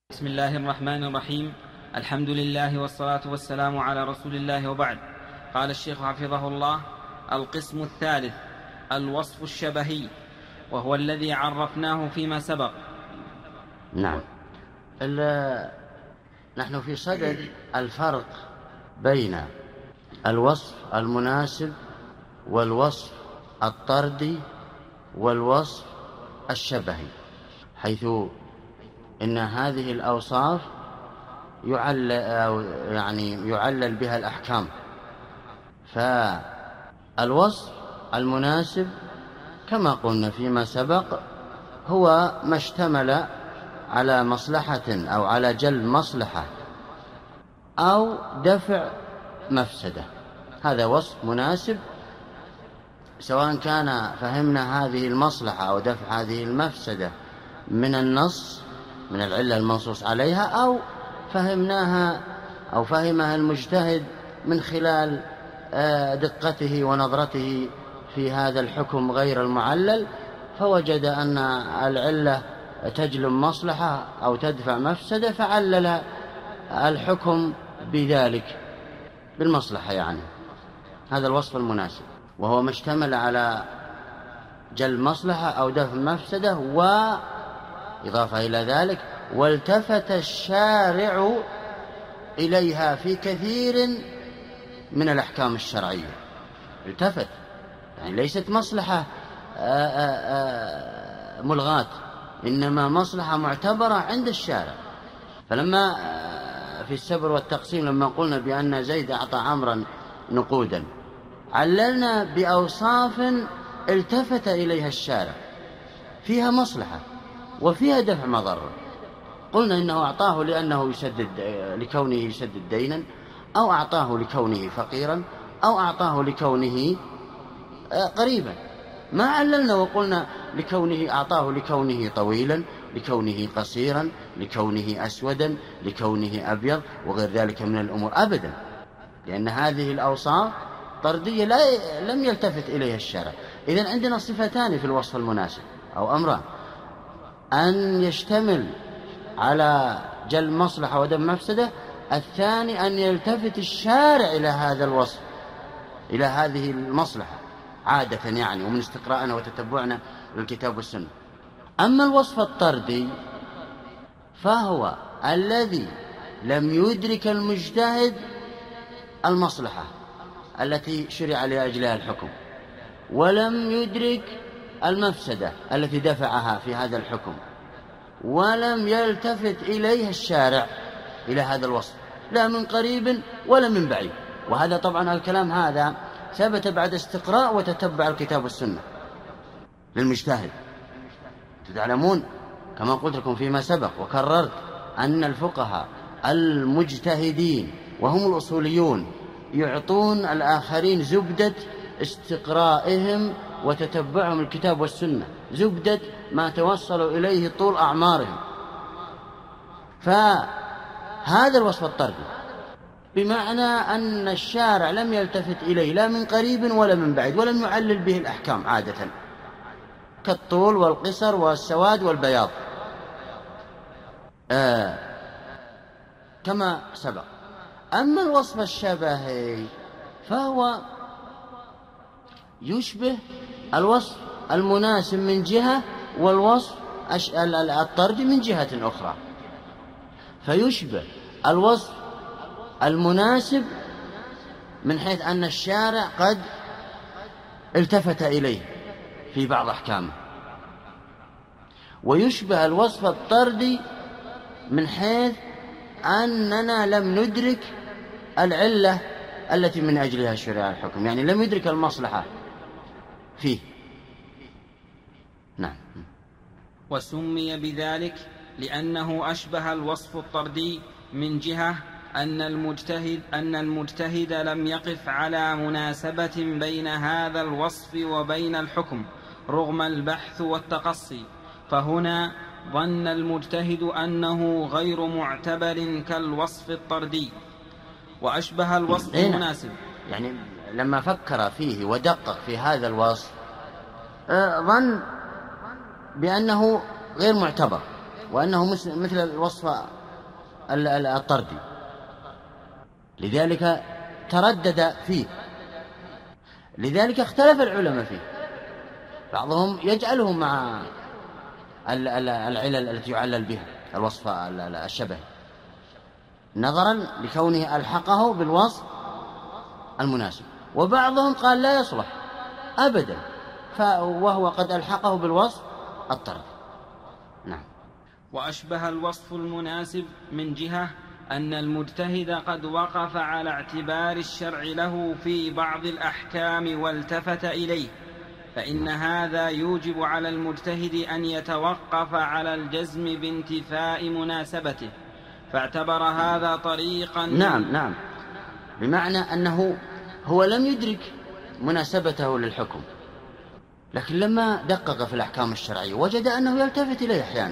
بسم الله الرحمن الرحيم. الحمد لله والصلاة والسلام على رسول الله، وبعد. قال الشيخ حفظه الله: القسم الثالث الوصف الشبهي، وهو الذي عرفناه فيما سبق. نعم. نحن في صدد الفرق بين الوصف المناسب والوصف الطردي والوصف الشبهي، حيث إن هذه الأوصاف يعلل بها الأحكام. فالوصف المناسب كما قلنا فيما سبق هو ما اشتمل على مصلحة أو على جلب مصلحة أو دفع مفسدة، هذا وصف مناسب، سواء كان فهمنا هذه المصلحة أو دفع هذه المفسدة من النص، من العلة المنصوص عليها، أو فهمناها أو فهمها المجتهد من خلال دقته ونظرته في هذا الحكم غير المعلل، فوجد أن العلة تجلب مصلحة أو تدفع مفسدة، فعلل الحكم بذلك بالمصلحة. هذا الوصف المناسب، وهو ما اشتمل على جلب مصلحة أو دفع مفسدة، وإضافة إلى ذلك والتفت الشارع إليها في كثير من الأحكام الشرعية. التفت، ليست مصلحة ملغاة، إنما مصلحة معتبرة عند الشارع. فلما في السبر والتقسيم لما قلنا بأن زيد أعطى عمرا نقودا، عللنا بأوصاف التفت إليها الشارع فيها مصلحة وفيها دفع مضرة. قلنا إنه أعطاه لكونه يسدد دينا، أو أعطاه لكونه فقيرا، أو أعطاه لكونه قريبا. ما عللنا وقلنا أعطاه لكونه طويلا، لكونه قصيرا، لكونه أسودا، لكونه أبيض، وغير ذلك من الأمور أبدا، لأن هذه الأوصاف طردية لم يلتفت إليها الشرع. إذن عندنا صفتان في الوصف المناسب أو أمران: أن يشتمل على جلب مصلحة ودفع مفسدة، الثاني أن يلتفت الشارع إلى هذا الوصف، إلى هذه المصلحة عادة، ومن استقراءنا وتتبعنا للكتاب والسنة. أما الوصف الطردي فهو الذي لم يدرك المجتهد المصلحة التي شرع لأجلها الحكم، ولم يدرك المفسدة التي دفعها في هذا الحكم، ولم يلتفت إليها الشارع إلى هذا الوصف، لا من قريب ولا من بعيد. وهذا طبعا الكلام هذا ثبت بعد استقراء وتتبع الكتاب والسنة للمجتهد. تعلمون كما قلت لكم فيما سبق وكررت أن الفقهاء المجتهدين وهم الأصوليون يعطون الآخرين زبدة استقرائهم وتتبعهم الكتاب والسنة، زبدة ما توصلوا إليه طول أعمارهم. فهذا الوصف الطردي بمعنى أن الشارع لم يلتفت إليه لا من قريب ولا من بعيد، ولم يعلل به الأحكام عادة، كالطول والقصر والسواد والبياض كما سبق. أما الوصف الشبهي فهو يشبه الوصف المناسب من جهة، والوصف الطردي من جهة أخرى. فيشبه الوصف المناسب من حيث أن الشارع قد التفت إليه في بعض أحكامه، ويشبه الوصف الطردي من حيث أننا لم ندرك العلة التي من أجلها شرع الحكم، لم يدرك المصلحة فيه. نعم. وسمي بذلك لأنه أشبه الوصف الطردي من جهة أن المجتهد لم يقف على مناسبة بين هذا الوصف وبين الحكم رغم البحث والتقصي، فهنا ظن المجتهد أنه غير معتبر كالوصف الطردي، وأشبه الوصف المناسب. لما فكر فيه ودقق في هذا الوصف ظن بأنه غير معتبر، وأنه مثل الوصف الطردي، لذلك تردد فيه، لذلك اختلف العلماء فيه. بعضهم يجعله مع العلل التي يعلل بها الوصف الشبهي نظرا لكونه ألحقه بالوصف المناسب، وبعضهم قال لا يصلح أبدا وهو قد ألحقه بالوصف الطردي. نعم. وأشبه الوصف المناسب من جهة أن المجتهد قد وقف على اعتبار الشرع له في بعض الأحكام والتفت إليه، فإن هذا يوجب على المجتهد أن يتوقف على الجزم بانتفاء مناسبته، فاعتبر هذا طريقا. نعم، بمعنى أنه هو لم يدرك مناسبته للحكم، لكن لما دقق في الأحكام الشرعية وجد أنه يلتفت إليه أحيانا،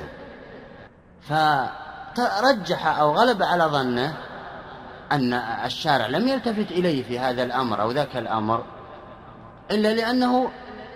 فرجح أو غلب على ظنه أن الشارع لم يلتفت إليه في هذا الأمر أو ذاك الأمر إلا لأنه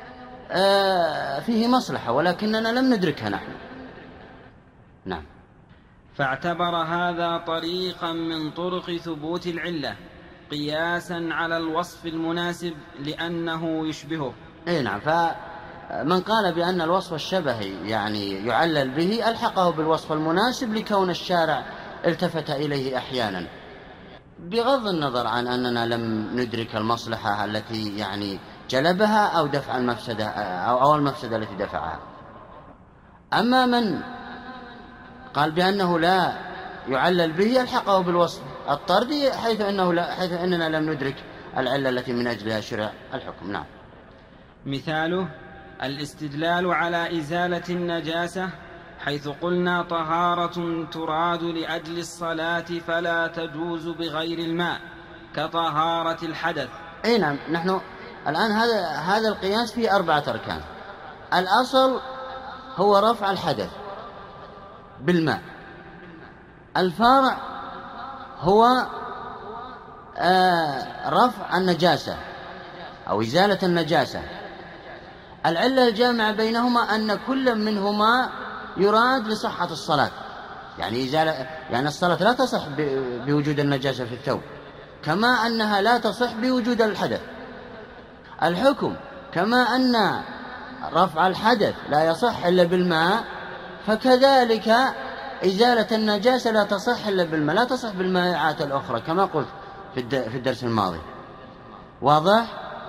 فيه مصلحة ولكننا لم ندركها نحن. نعم. فاعتبر هذا طريقا من طرق ثبوت العلة قياسا على الوصف المناسب لأنه يشبهه. نعم. فمن قال بأن الوصف الشبهي يعني يعلل به ألحقه بالوصف المناسب لكون الشارع التفت إليه أحيانا، بغض النظر عن أننا لم ندرك المصلحة التي يعني جلبها أو دفع المفسدة أو المفسدة التي دفعها. أما من قال بأنه لا يعلل به ألحقه بالوصف الطردي حيث أننا لم ندرك العلة التي من أجلها شرع الحكم. نعم. مثاله الاستدلال على إزالة النجاسة، حيث قلنا طهارة تراد لأجل الصلاة فلا تجوز بغير الماء كطهارة الحدث. نعم. نحن الآن هذا القياس فيه 4 أركان. الأصل هو رفع الحدث بالماء، الفرع هو رفع النجاسة أو إزالة النجاسة. العلة الجامعة بينهما أن كل منهما يراد لصحة الصلاة، يعني الصلاة لا تصح بوجود النجاسة في الثوب، كما أنها لا تصح بوجود الحدث. الحكم كما أن رفع الحدث لا يصح إلا بالماء، فكذلك إزالة النجاسة لا تصح إلا بالماء، لا تصح بالمائعات الأخرى كما قلت في الدرس الماضي. واضح؟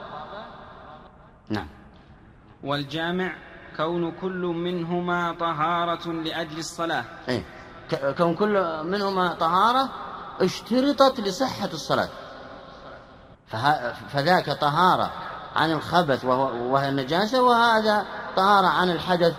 نعم. والجامع كون كل منهما طهارة لأجل الصلاة. كون كل منهما طهارة اشترطت لصحة الصلاة، فذاك طهارة عن الخبث وهي النجاسة، وهذا طهارة عن الحدث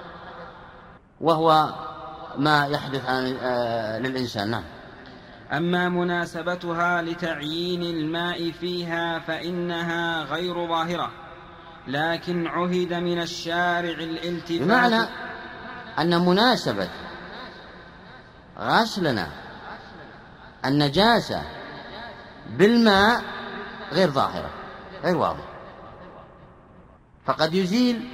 وهو ما يحدث للإنسان. نعم. أما مناسبتها لتعيين الماء فيها فإنها غير ظاهرة، لكن عهد من الشارع الالتفات، بمعنى أن مناسبة غسلنا النجاسة بالماء غير ظاهرة، غير واضح، فقد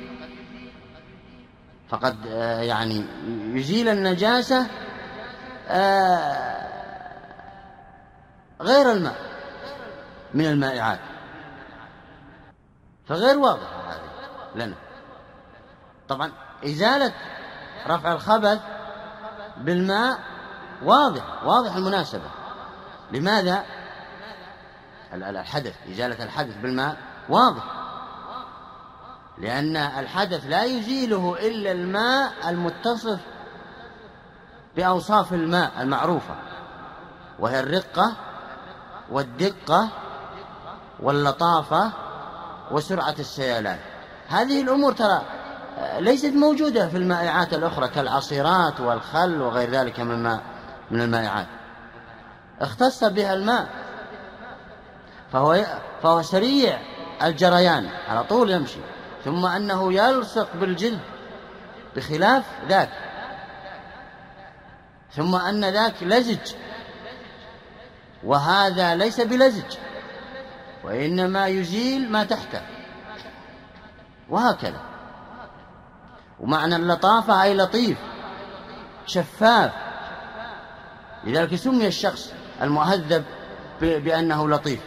يزيل النجاسة غير الماء من المائعات، فغير واضح هذه لنا. طبعا إزالة رفع الخبث بالماء واضح المناسبة. لماذا؟ الحدث، إزالة الحدث بالماء واضح، لأن الحدث لا يزيله إلا الماء المتصف بأوصاف الماء المعروفة، وهي الرقة والدقة واللطافة وسرعة السيلان. هذه الأمور ترى ليست موجودة في المائعات الأخرى كالعصيرات والخل وغير ذلك من المائعات، اختص بها الماء، فهو سريع الجريان على طول يمشي، ثم أنه يلصق بالجلد بخلاف ذاك، ثم أن ذاك لزج وهذا ليس بلزج، وإنما يزيل ما تحته، وهكذا. ومعنى اللطافة أي لطيف، شفاف، لذلك سمي الشخص المهذب بأنه لطيف،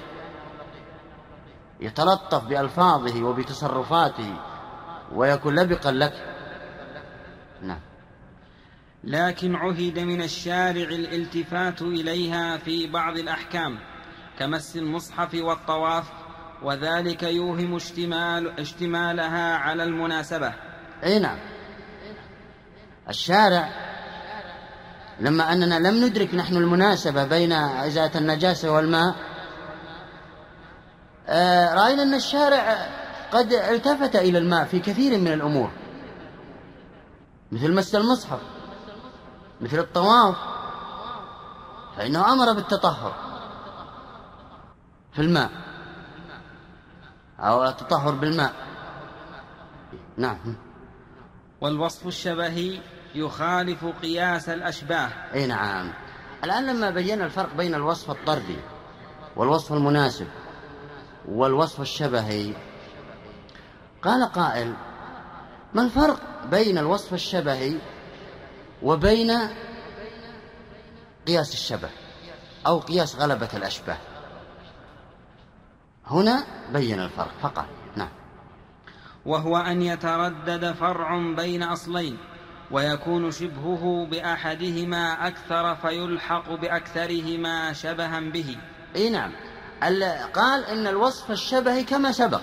يتلطف بألفاظه وبتصرفاته ويكون لبقا لك. نعم. لكن عهد من الشارع الالتفات إليها في بعض الأحكام كمس المصحف والطواف، وذلك يوهم اشتمالها على المناسبة. أي نعم. الشارع لما أننا لم ندرك نحن المناسبة بين إزالة النجاسة والماء، رأينا أن الشارع قد التفت إلى الماء في كثير من الأمور، مثل مس المصحف، مثل الطواف، فإنه أمر بالتطهر في الماء أو التطهر بالماء. نعم. والوصف الشبهي يخالف قياس الأشباه. أي نعم. الآن لما بينا الفرق بين الوصف الطردي والوصف المناسب والوصف الشبهي، قال قائل: ما الفرق بين الوصف الشبهي وبين قياس الشبه أو قياس غلبة الأشباه؟ هنا بين الفرق فقط. نعم. وهو أن يتردد فرع بين أصلين ويكون شبهه بأحدهما أكثر فيلحق بأكثرهما شبها به. أي نعم. قال إن الوصف الشبهي كما سبق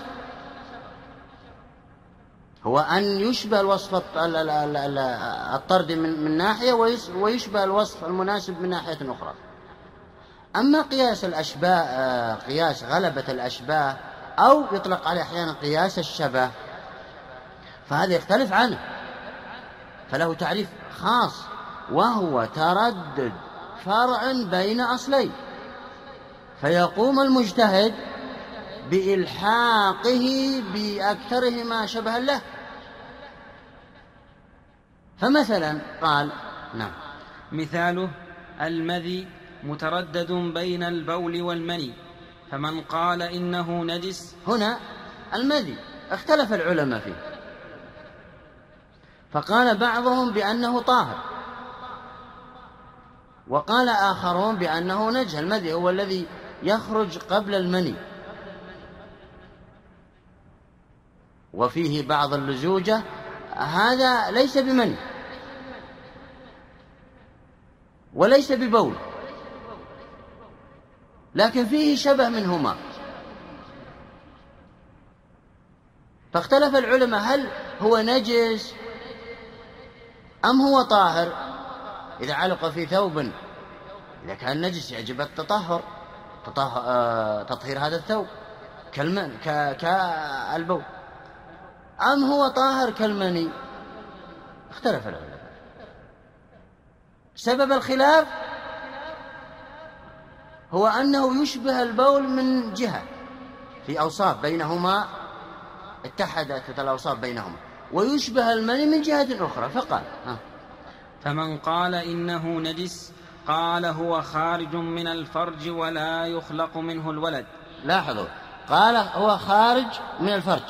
هو أن يشبه الوصف الطردي من ناحية ويشبه الوصف المناسب من ناحية أخرى. أما قياس الأشباه، قياس غلبة الأشباه، أو يطلق عليه أحيانا قياس الشبه، فهذا يختلف عنه، فله تعريف خاص، وهو تردد فرع بين أصلين، فيقوم المجتهد بإلحاقه بأكثرهما شبها له. فمثلا قال: نعم. مثاله المذي متردد بين البول والمني، فمن قال إنه نجس. هنا المذي اختلف العلماء فيه، فقال بعضهم بأنه طاهر، وقال آخرون بأنه نجس. المذي هو الذي يخرج قبل المني، وفيه بعض اللزوجة، هذا ليس بمني وليس ببول، لكن فيه شبه منهما. فاختلف العلماء هل هو نجس أم هو طاهر. إذا علق في ثوب، إذا كان نجس يجب التطهر، تطهير هذا الثوب كالبول، أم هو طاهر كالمني. اختلف العلماء. سبب الخلاف هو أنه يشبه البول من جهة في أوصاف بينهما، اتحدت الأوصاف بينهما، ويشبه المني من جهة أخرى. فقال: فمن قال إنه نجس قال هو خارج من الفرج ولا يخلق منه الولد. لاحظوا، قال هو خارج من الفرج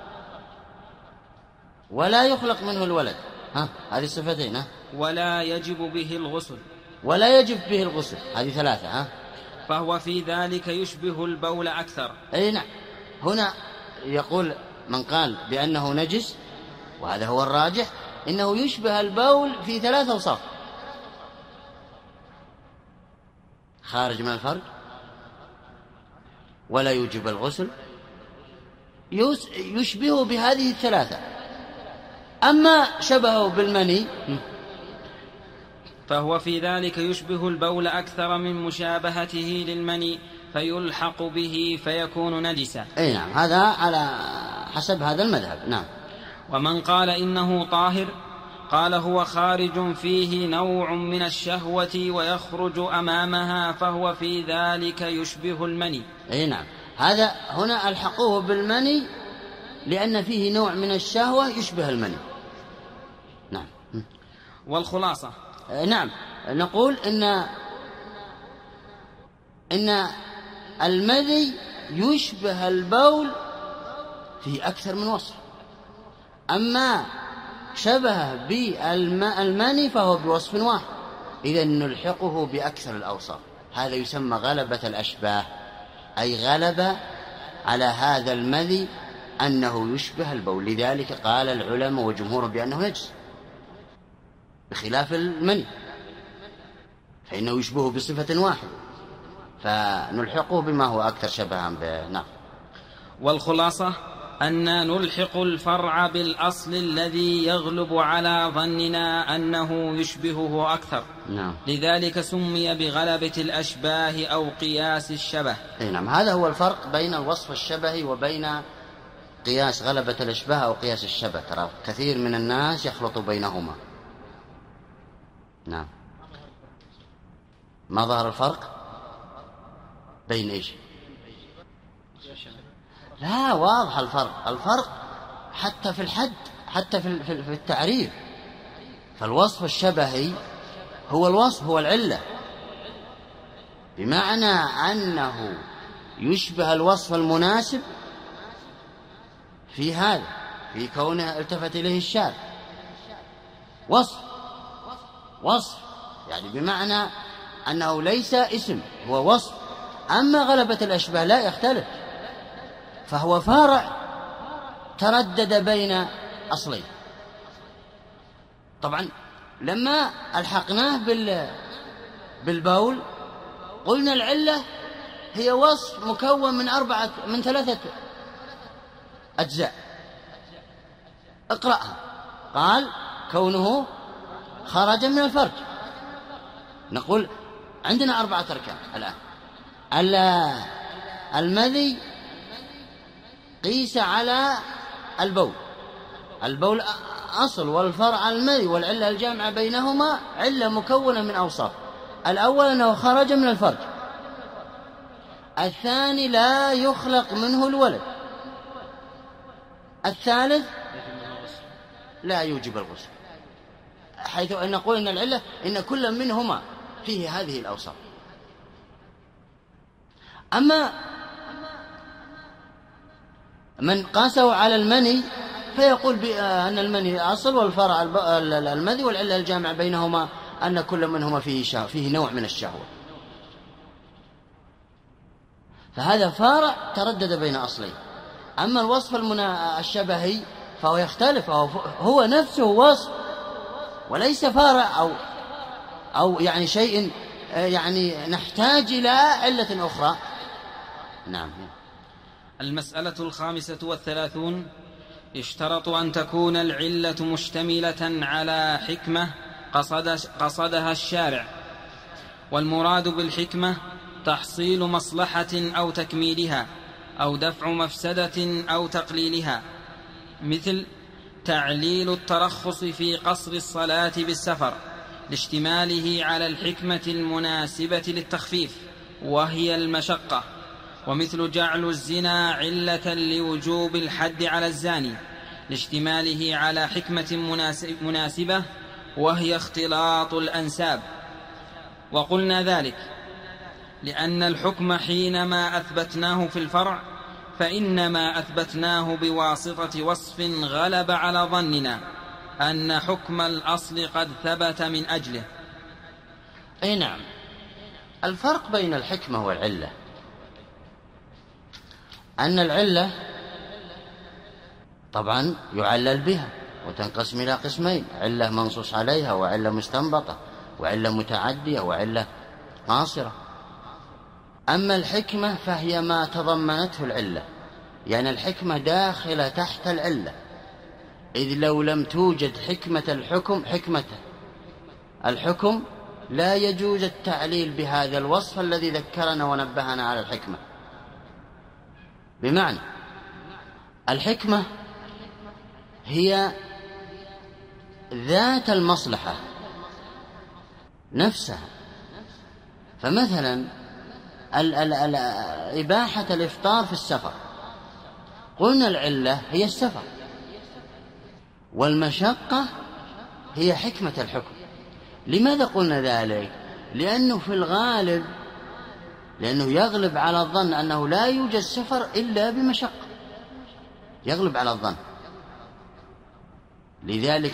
ولا يخلق منه الولد. هذه الصفتين. ولا يجب به الغسل. ولا يجب به الغسل، هذه ثلاثة. فهو في ذلك يشبه البول أكثر. أي نعم. هنا يقول من قال بأنه نجس، وهذا هو الراجح، إنه يشبه البول في ثلاثة أوصاف: خارج من الفرج، ولا يوجب الغسل، يشبهه بهذه الثلاثة. أما شبهه بالمني فهو في ذلك يشبه البول أكثر من مشابهته للمني فيلحق به فيكون نجسا. أي نعم، هذا على حسب هذا المذهب. نعم. ومن قال إنه طاهر قال هو خارج فيه نوع من الشهوة ويخرج أمامها فهو في ذلك يشبه المني. أي نعم، هذا هنا ألحقوه بالمني لأن فيه نوع من الشهوة يشبه المني. نعم. والخلاصة نعم، نقول إن المذي يشبه البول في أكثر من وصف. أما شبه بالمني فهو بوصف واحد، إذن نلحقه بأكثر الأوصاف. هذا يسمى غلبة الأشباه، أي غلب على هذا المذي أنه يشبه البول. لذلك قال العلماء وجمهور بأنه نجس، بخلاف المني فإنه يشبهه بصفة واحدة، فنلحقه بما هو أكثر شبها به. نعم. والخلاصة أن نلحق الفرع بالأصل الذي يغلب على ظننا أنه يشبهه أكثر. نعم. لذلك سمي بغلبة الأشباه أو قياس الشبه. نعم، هذا هو الفرق بين الوصف الشبهي وبين قياس غلبة الأشباه أو قياس الشبه. ترى كثير من الناس يخلط بينهما. نعم. ما ظهر الفرق بين إيش؟ لا، واضح الفرق حتى في الحد، حتى في التعريف. فالوصف الشبهي هو الوصف، هو العلة، بمعنى أنه يشبه الوصف المناسب في هذا، في كونه التفت إليه الشارع. وصف يعني بمعنى أنه ليس اسم، هو وصف. أما غلبة الأشباه لا يختلف، فهو فارع تردد بين أصلين. طبعا لما ألحقناه بالبول قلنا العلة هي وصف مكون من 3 أجزاء. اقرأها. قال كونه خرج من الفرج. نقول عندنا 4 أركان الآن. المذي قيس على البول أصل، والفرع المذي، والعلة الجامعة بينهما علة مكونة من أوصاف. الأول أنه خرج من الفرج، الثاني لا يخلق منه الولد، الثالث لا يوجب الغسل، حيث أن نقول أن العلة إن كل منهما فيه هذه الأوصاف. أما من قاسه على المني فيقول بأن المني أصل، والفرع المذي، والعلة الجامع بينهما أن كل منهما فيه نوع من الشهوة. فهذا فارع تردد بين أصلين. أما الوصف الشبهي فهو يختلف، هو نفسه وصف وليس فارع أو يعني شيء يعني نحتاج إلى علة أخرى. نعم. المسألة 35. يشترط أن تكون العلة مشتملة على حكمة قصدها الشارع، والمراد بالحكمة تحصيل مصلحة أو تكميلها، أو دفع مفسدة أو تقليلها، مثل تعليل الترخص في قصر الصلاة بالسفر لاشتماله على الحكمة المناسبة للتخفيف وهي المشقة، ومثل جعل الزنا علة لوجوب الحد على الزاني لاشتماله على حكمة مناسبة وهي اختلاط الأنساب. وقلنا ذلك لأن الحكم حينما أثبتناه في الفرع فإنما أثبتناه بواسطة وصف غلب على ظننا أن حكم الأصل قد ثبت من أجله. أي نعم. الفرق بين الحكمة والعلة أن العلة طبعا يعلل بها وتنقسم إلى قسمين: علة منصوص عليها، وعلة مستنبطة، وعلة متعدية، وعلة قاصرة. أما الحكمة فهي ما تضمنته العلة، يعني الحكمة داخلة تحت العلة، إذ لو لم توجد حكمة الحكم لا يجوز التعليل بهذا الوصف الذي ذكرنا ونبهنا على الحكمة. بمعنى الحكمة هي ذات المصلحة نفسها. فمثلا إباحة الإفطار في السفر، قلنا العلة هي السفر، والمشقة هي حكمة الحكم. لماذا قلنا ذلك؟ لأنه في الغالب يغلب على الظن أنه لا يوجد سفر إلا بمشقة، يغلب على الظن. لذلك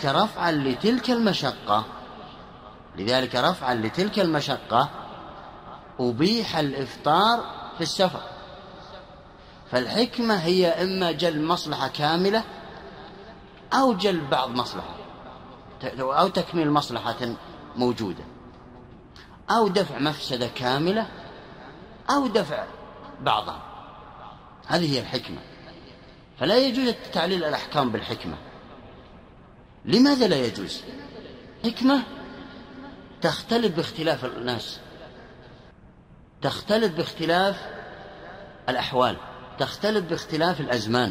رفعا لتلك المشقة أبيح الإفطار في السفر. فالحكمة هي إما جلب مصلحة كاملة أو جلب بعض مصلحة، أو تكميل مصلحة موجودة، أو دفع مفسدة كاملة أو دفع بعضها. هذه هي الحكمة. فلا يجوز تعليل الأحكام بالحكمة. لماذا لا يجوز؟ حكمة تختلف باختلاف الناس، تختلف باختلاف الأحوال، تختلف باختلاف الأزمان.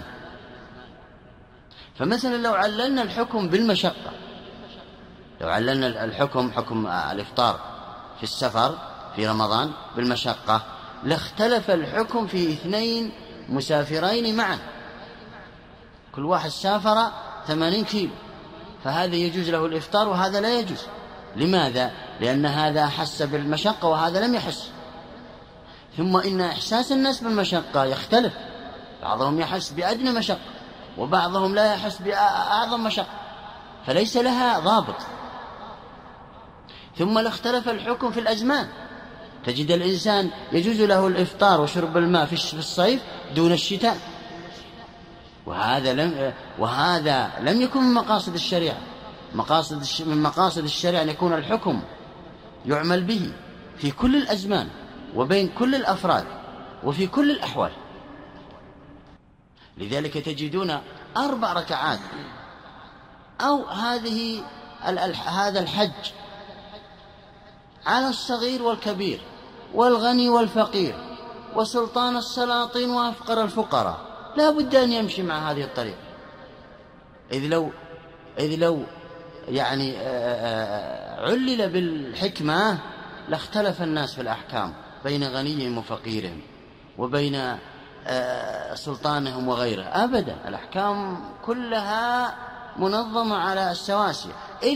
فمثلا لو عللنا الحكم بالمشقة، لو عللنا الحكم حكم الإفطار في السفر في رمضان بالمشقة، لاختلف الحكم في 2 مسافرين معا، كل واحد سافر 80 كيلو، فهذا يجوز له الإفطار وهذا لا يجوز. لماذا؟ لأن هذا حس بالمشقة وهذا لم يحس. ثم إن إحساس الناس بالمشقة يختلف، بعضهم يحس بأدنى مشقة وبعضهم لا يحس بأعظم مشقة، فليس لها ضابط. ثم لاختلف الحكم في الأزمان، تجد الإنسان يجوز له الإفطار وشرب الماء في الصيف دون الشتاء، وهذا لم يكن من مقاصد الشريعة. من مقاصد الشريعة أن يكون الحكم يعمل به في كل الأزمان وبين كل الأفراد وفي كل الأحوال. لذلك تجدون 4 ركعات أو هذا الحج على الصغير والكبير والغني والفقير وسلطان السلاطين وأفقر الفقراء، لا بد أن يمشي مع هذه الطريقة. إذ لو يعني علل بالحكمة لاختلف الناس في الأحكام بين غنيهم وفقيرهم وبين سلطانهم وغيره. أبدا، الأحكام كلها منظمة على السواسية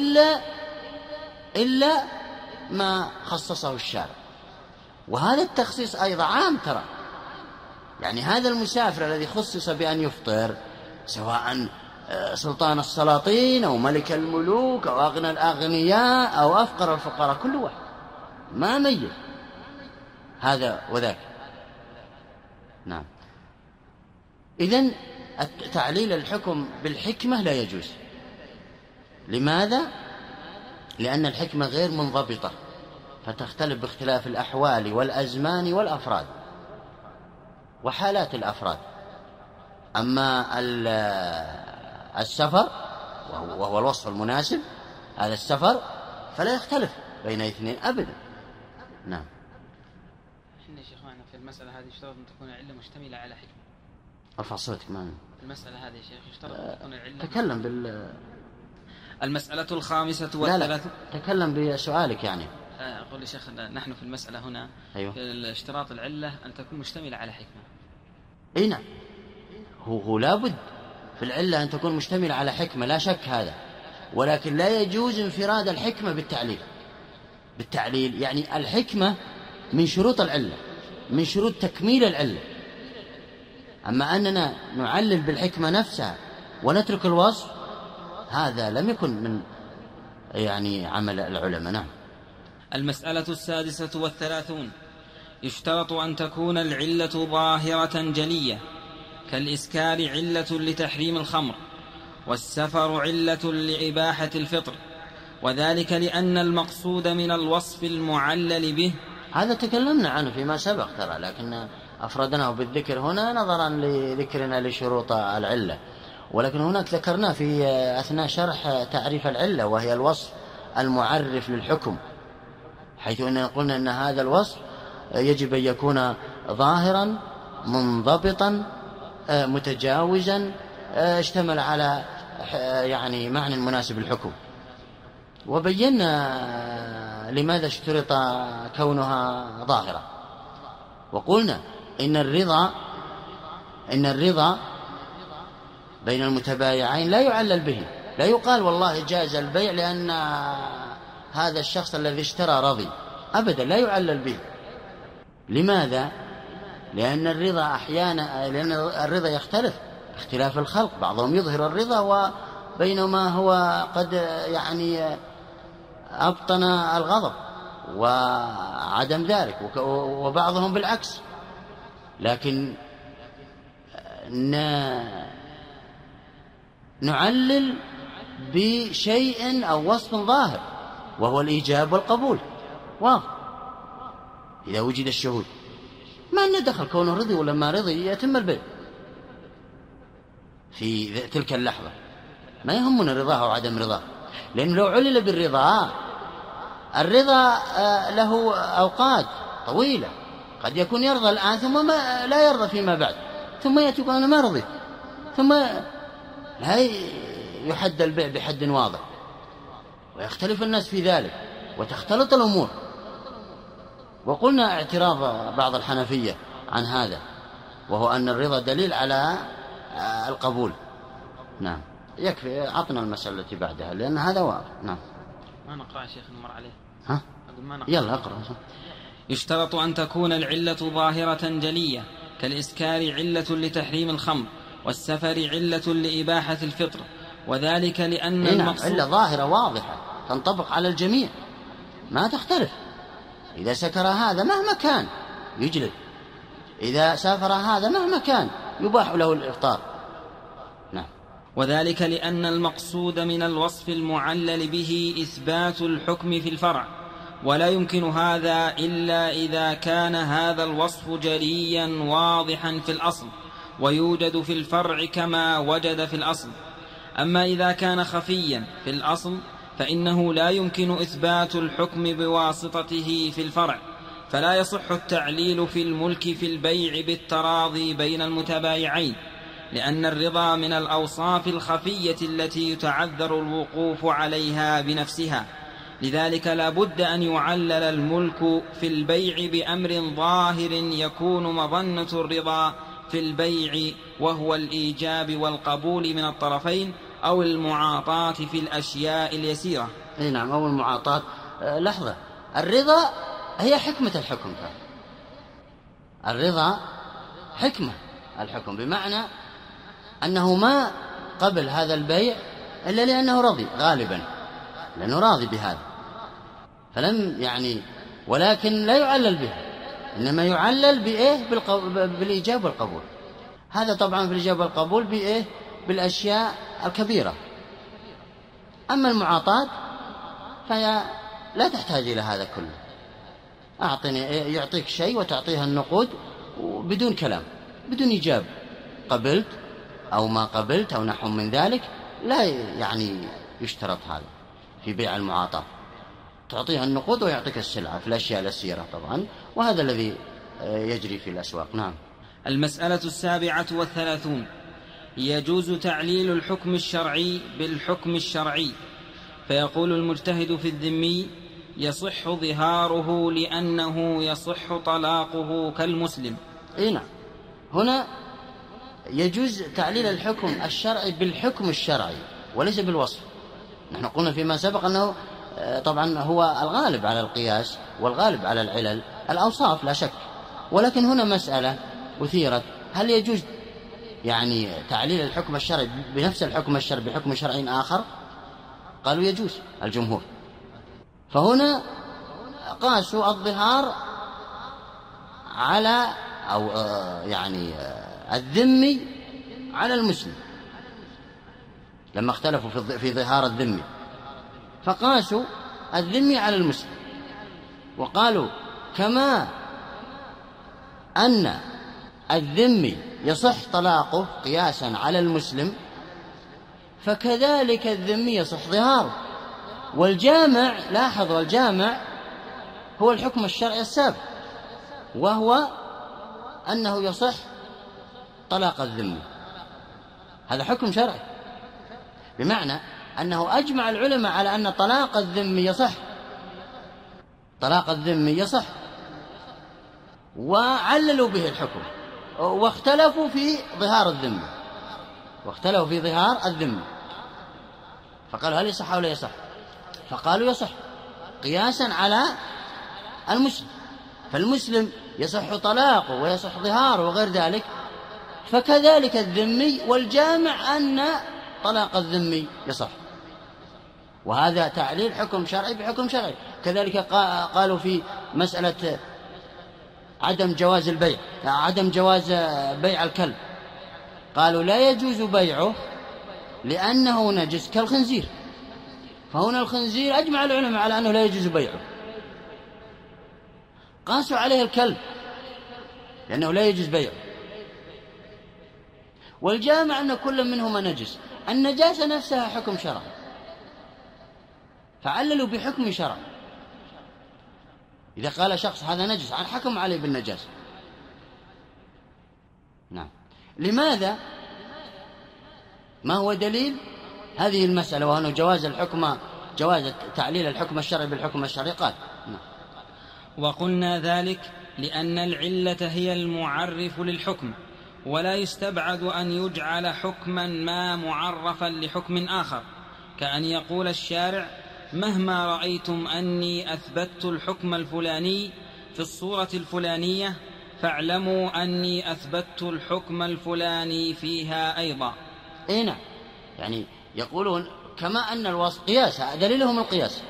إلا ما خصصه الشارع. وهذا التخصيص أيضا عام ترى، يعني هذا المسافر الذي خصص بأن يفطر، سواء سلطان السلاطين أو ملك الملوك أو أغنى الأغنياء أو أفقر الفقراء، كل واحد ما ميز هذا وذاك. نعم. إذن تعليل الحكم بالحكمة لا يجوز. لماذا؟ لأن الحكمة غير منضبطة، فتختلف باختلاف الأحوال والأزمان والأفراد وحالات الأفراد. أما السفر وهو الوصف المناسب، هذا السفر فلا يختلف بين 2 أبدا. نعم. احنا شيخ معنا في المسألة هذه يشترط أن تكون العلة مشتملة على حكمة. ارفع صوتك معنا. المسألة هذه يا شيخ يشترط أن تكون العلة. تكلم المسألة 35. لا تكلم بسؤالك يعني. أقول يا شيخ نحن في المسألة هنا أيوه. في اشتراط العلة أن تكون مشتملة على حكمة. أي نعم، هو لابد في العلة أن تكون مشتملة على حكمة، لا شك هذا، ولكن لا يجوز انفراد الحكمة بالتعليل. يعني الحكمة من شروط العلة، من شروط تكميل العلة. أما أننا نعلل بالحكمة نفسها ونترك الوصف، هذا لم يكن من يعني عمل العلماء. نعم. المسألة 36. يشترط أن تكون العلة ظاهرة جلية، كالإسكار علة لتحريم الخمر، والسفر علة لإباحة الفطر، وذلك لأن المقصود من الوصف المعلل به. هذا تكلمنا عنه فيما سبق ترى، لكن أفردناه بالذكر هنا نظرا لذكرنا لشروط العلة، ولكن هناك ذكرنا في أثناء شرح تعريف العلة، وهي الوصف المعرف للحكم، حيث أننا قلنا أن هذا الوصف يجب أن يكون ظاهرا منضبطا متجاوزا، اشتمل على يعني معنى مناسب الحكم. وبينا لماذا اشترط كونها ظاهرة، وقلنا إن الرضا بين المتبايعين لا يعلل به، لا يقال والله جاز البيع لأن هذا الشخص الذي اشترى رضي، أبدا لا يعلل به. لماذا؟ لأن الرضا أحيانا، لأن الرضا يختلف اختلاف الخلق، بعضهم يظهر الرضا بينما هو قد يعني أبطن الغضب وعدم ذلك، وبعضهم بالعكس. لكن نعلل بشيء أو وصف ظاهر وهو الإيجاب والقبول، واضح. إذا وجد الشهود ما ندخل كونه رضي ولا ما رضي، يتم البيع في تلك اللحظة، ما يهمنا رضاه أو عدم رضاه. لأنه لو علل بالرضا، الرضا له أوقات طويلة، قد يكون يرضى الآن ثم لا يرضى فيما بعد، ثم يأتي يقول أنا ما رضيت، ثم لا يحد البيع بحد واضح، ويختلف الناس في ذلك وتختلط الأمور. وقلنا اعتراض بعض الحنفية عن هذا، وهو أن الرضا دليل على القبول. نعم، يكفي، عطنا المسألة التي بعدها لأن هذا واضح. نعم. ما نقرأ شيخ نمر عليه؟ ها؟ يلا أقرأ. يشترط أن تكون العلة ظاهرة جلية، كالإسكار علة لتحريم الخمر، والسفر علة لإباحة الفطر، وذلك لأن المقصود علة ظاهرة واضحة تنطبق على الجميع ما تختلف. إذا سكر هذا مهما كان يجلد، إذا سافر هذا مهما كان يباح له الإفطار. نعم. وذلك لأن المقصود من الوصف المعلل به إثبات الحكم في الفرع، ولا يمكن هذا إلا إذا كان هذا الوصف جليا واضحا في الأصل ويوجد في الفرع كما وجد في الأصل. أما إذا كان خفيا في الأصل فإنه لا يمكن إثبات الحكم بواسطته في الفرع، فلا يصح التعليل في الملك في البيع بالتراضي بين المتبايعين، لأن الرضا من الأوصاف الخفية التي يتعذر الوقوف عليها بنفسها. لذلك لا بد أن يعلل الملك في البيع بأمر ظاهر يكون مظنة الرضا في البيع، وهو الإيجاب والقبول من الطرفين، أو المعاطاة في الأشياء اليسيرة. نعم، أو المعاطاة. لحظة، الرضا هي حكمة الحكم. الرضا حكمة الحكم، بمعنى أنه ما قبل هذا البيع إلا لأنه رضي، غالبا لأنه راضي بهذا، فلم يعني، ولكن لا يعلل به، إنما يعلل بإيه؟ بالإيجاب والقبول. هذا طبعا في الإيجاب والقبول بإيه؟ بالأشياء الكبيرة. أما المعاطاة فهي لا تحتاج إلى هذا كله. يعطيك شيء وتعطيها النقود بدون كلام، بدون إيجاب، قبلت أو ما قبلت أو نحو من ذلك، لا يعني يشترط هذا في بيع المعاطاة. تعطيها النقود ويعطيك السلعة في الأشياء اليسيرة طبعا، وهذا الذي يجري في الأسواق. نعم. المسألة 37 يجوز تعليل الحكم الشرعي بالحكم الشرعي، فيقول المجتهد في الذمي يصح ظهاره لأنه يصح طلاقه كالمسلم. نعم، هنا يجوز تعليل الحكم الشرعي بالحكم الشرعي وليس بالوصف. نحن قلنا فيما سبق أنه طبعا هو الغالب على القياس والغالب على العلل الأوصاف لا شك، ولكن هنا مسألة أثيرت، هل يجوز يعني تعليل الحكم الشرعي بنفس الحكم الشرعي بحكم شرعي آخر؟ قالوا يجوز الجمهور. فهنا قاسوا الظهار على أو يعني الذمي على المسلم، لما اختلفوا في ظهار الذمي فقاسوا الذمي على المسلم، وقالوا كما أن الذمي يصح طلاقه قياسا على المسلم فكذلك الذمي يصح ظهاره. والجامع، لاحظوا، الجامع هو الحكم الشرعي السابق، وهو أنه يصح طلاق الذمي. هذا حكم شرعي، بمعنى أنه أجمع العلماء على أن طلاق الذمي يصح، طلاق الذمي يصح، وعللوا به الحكم، واختلفوا في ظهار الذمي، واختلفوا في ظهار الذمي، فقالوا هل يصح أو لا يصح؟ فقالوا يصح قياسا على المسلم، فالمسلم يصح طلاقه ويصح ظهاره وغير ذلك، فكذلك الذمي. والجامع أن طلاق الذمي يصح. وهذا تعليل حكم شرعي بحكم شرعي. كذلك قالوا في مسألة عدم جواز البيع، عدم جواز بيع الكلب، قالوا لا يجوز بيعه لأنه نجس كالخنزير، فهنا الخنزير أجمع العلماء على أنه لا يجوز بيعه، قاسوا عليه الكلب لأنه لا يجوز بيعه. والجامع أن كل منهما نجس، النجاسة نفسها حكم شرعي، فعللوا بحكم شرعي. إذا قال شخص هذا نجس حكم عليه بالنجاسة. نعم. لماذا؟ ما هو دليل هذه المسألة وأنه جواز تعليل الحكم الشرعي بالحكم الشرعي؟ قال نعم. وقلنا ذلك لأن العلة هي المعرف للحكم، ولا يستبعد أن يجعل حكما ما معرفا لحكم آخر، كأن يقول الشارع: مهما رأيتم أني أثبتت الحكم الفلاني في الصورة الفلانية فاعلموا أني أثبتت الحكم الفلاني فيها أيضا. إيه نعم، يعني يقولون كما أن الوصف قياس، دليلهم القياس،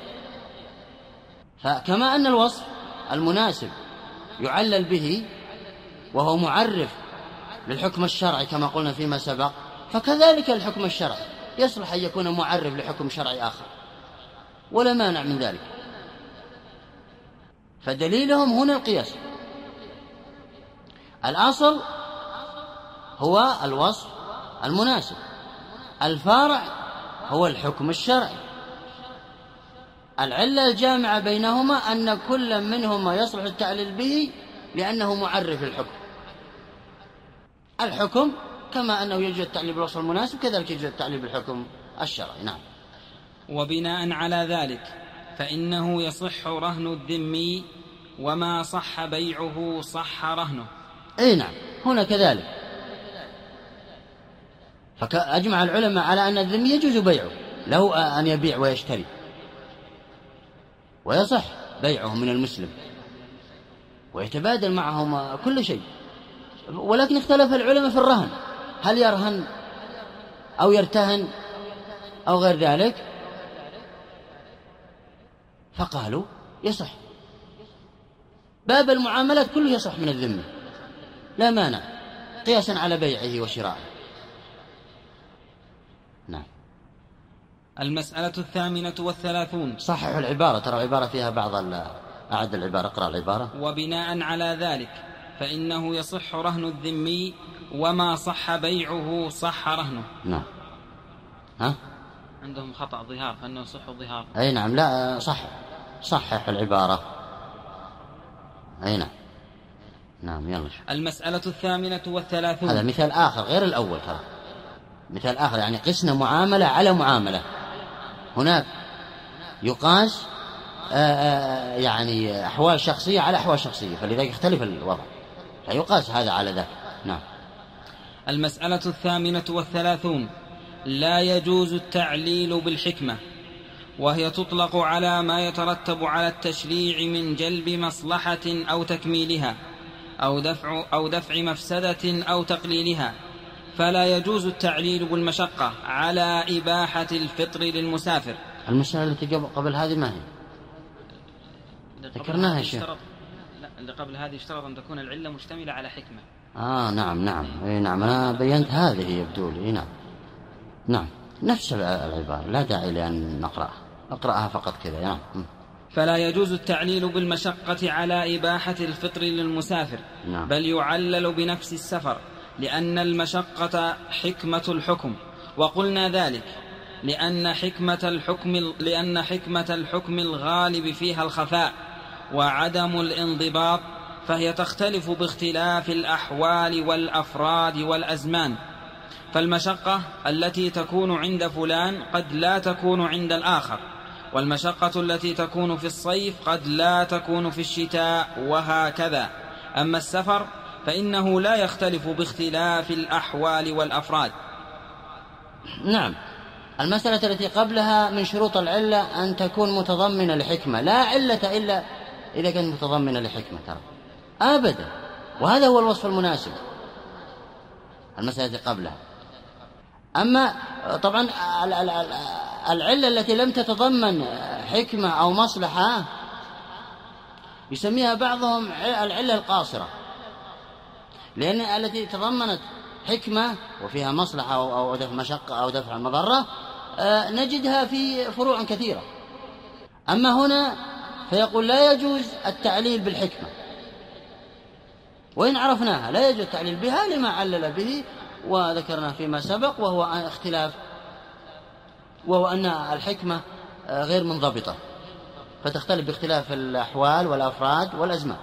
فكما أن الوصف المناسب يعلل به وهو معرف للحكم الشرعي كما قلنا فيما سبق، فكذلك الحكم الشرعي يصلح أن يكون معرف لحكم شرعي آخر، ولا مانع من ذلك. فدليلهم هنا القياس. الأصل هو الوصف المناسب، الفارع هو الحكم الشرعي. العلة الجامعة بينهما أن كل منهما يصلح التعليل به لأنه معرف للحكم. الحكم كما أنه يوجد التعليل بالوصف المناسب كذلك يوجد التعليل بالحكم الشرعي. نعم. وبناء على ذلك فإنه يصح رهن الذمي، وما صح بيعه صح رهنه. أي نعم، هنا كذلك. فأجمع العلماء على أن الذمي يجوز بيعه، له أن يبيع ويشتري، ويصح بيعه من المسلم ويتبادل معهم كل شيء. ولكن اختلف العلماء في الرهن، هل يرهن أو يرتهن أو غير ذلك، فقالوا يصح. باب المعاملات كله يصح من الذمة لا مانع، قياسا على بيعه وشراءه. نعم. المسألة 38. صححوا العبارة، ترى العبارة فيها بعض أعد العبارة، اقرأ العبارة. وبناء على ذلك فإنه يصح رهن الذمي، وما صح بيعه صح رهنه. نعم. ها؟ عندهم خطأ ظهار، فإنه صح ظهار. أي نعم، لا صحح العبارة. أي نعم. نعم يلا. المسألة 38. هذا مثال آخر غير الأول، ترى مثال آخر، يعني قسنا معاملة على معاملة. هناك يقاس يعني أحوال شخصية على أحوال شخصية، فلذلك يختلف الوضع، فيقاس هذا على ذاك. نعم. المسألة 38. لا يجوز التعليل بالحكمة، وهي تطلق على ما يترتب على التشريع من جلب مصلحة أو تكميلها أو دفع مفسدة أو تقليلها، فلا يجوز التعليل بالمشقة على إباحة الفطر للمسافر. المسألة التي قبل هذه ما هي؟ ذكرناها يا شيخ. لا، اللي قبل هذه اشترط أن تكون العلة مشتملة على حكمة. نعم نعم. أي نعم، أنا بينت هذه يبدو لي. نعم نعم، نفس العبارة، لا داعي لأن أقرأها فقط كذا. نعم. فلا يجوز التعليل بالمشقة على إباحة الفطر للمسافر. نعم. بل يعلل بنفس السفر، لأن المشقة حكمة الحكم. وقلنا ذلك لأن حكمة الحكم الغالب فيها الخفاء وعدم الانضباط، فهي تختلف باختلاف الأحوال والأفراد والأزمان. فالمشقة التي تكون عند فلان قد لا تكون عند الآخر، والمشقة التي تكون في الصيف قد لا تكون في الشتاء، وهكذا. أما السفر فإنه لا يختلف باختلاف الأحوال والأفراد. نعم. المسألة التي قبلها من شروط العلة أن تكون متضمنة لحكمة، لا علة إلا إذا كانت متضمنة لحكمة، ترى أبدا، وهذا هو الوصف المناسب. المسألة التي قبلها. أما طبعا العلة التي لم تتضمن حكمة أو مصلحة يسميها بعضهم العلة القاصرة، لأن التي تضمنت حكمة وفيها مصلحة أو دفع مشقة أو دفع مضرة نجدها في فروع كثيرة. أما هنا فيقول لا يجوز التعليل بالحكمة، وإن عرفناها لا يجوز التعليل بها لما علل به وذكرنا فيما سبق، وهو اختلاف، وهو أن الحكمة غير منضبطة فتختلف باختلاف الأحوال والأفراد والأزمان.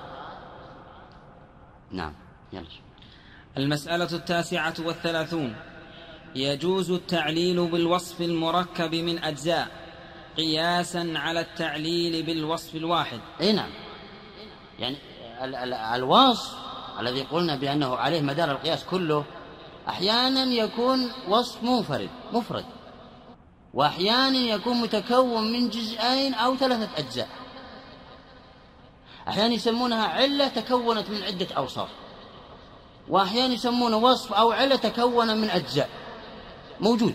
نعم. يلا. المسألة 39 يجوز التعليل بالوصف المركب من أجزاء قياسا على التعليل بالوصف الواحد. أي نعم، يعني الوصف الذي قلنا بأنه عليه مدار القياس كله أحيانا يكون وصف مفرد، وأحيانا يكون متكون من جزئين أو 3 أجزاء. أحيانا يسمونها علة تكونت من عدة أوصاف، وأحيانا يسمونه وصف أو علة تكون من أجزاء. موجود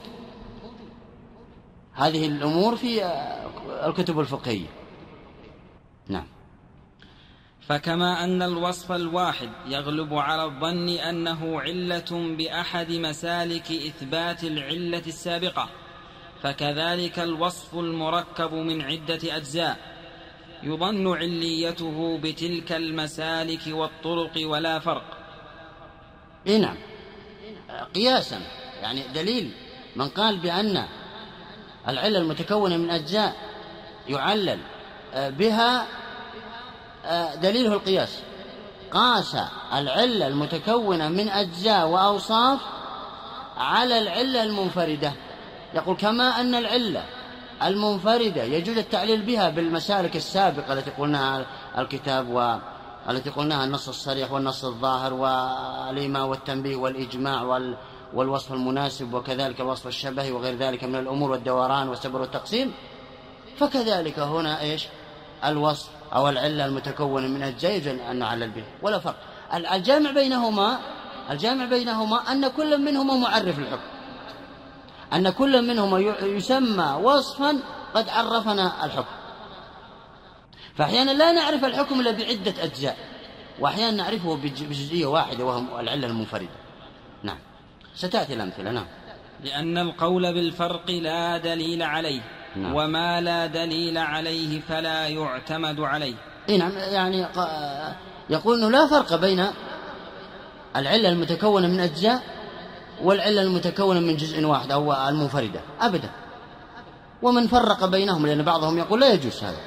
هذه الأمور في الكتب الفقهية. نعم. فكما أن الوصف الواحد يغلب على الظن أنه علة بأحد مسالك إثبات العلة السابقة، فكذلك الوصف المركب من عدة أجزاء يظن عليته بتلك المسالك والطرق ولا فرق. نعم، قياسا، يعني دليل من قال بأن العلة المتكونة من أجزاء يعلل بها دليله القياس. قاس العلة المتكونة من أجزاء وأوصاف على العلة المنفردة. يقول كما أن العلة المنفردة يجوز التعليل بها بالمسالك السابقة التي قلناها الكتاب والتي قلناها النص الصريح والنص الظاهر والإيماء والتنبيه والإجماع والوصف المناسب وكذلك الوصف الشبهي وغير ذلك من الأمور والدوران والسبر والتقسيم، فكذلك هنا إيش الوصف أو العلة المتكونة من أجزاء يجوز أن نعلل به ولا فرق. الجامع بينهما أن كل منهما معرف الحكم، أن كل منهما يسمى وصفا قد عرفنا الحكم. فأحيانا لا نعرف الحكم إلا بعدة أجزاء، وأحيانا نعرفه بجزئية واحدة وهو العلة المنفردة. نعم، ستأتي الأمثلة. نعم. لأن القول بالفرق لا دليل عليه. نعم. وما لا دليل عليه فلا يعتمد عليه. نعم، يعني يقول أنه لا فرق بين العلة المتكونة من أجزاء والعلة المتكونة من جزء واحد أو المنفردة أبدا، ومن فرق بينهم، لأن بعضهم يقول لا يجوز هذا،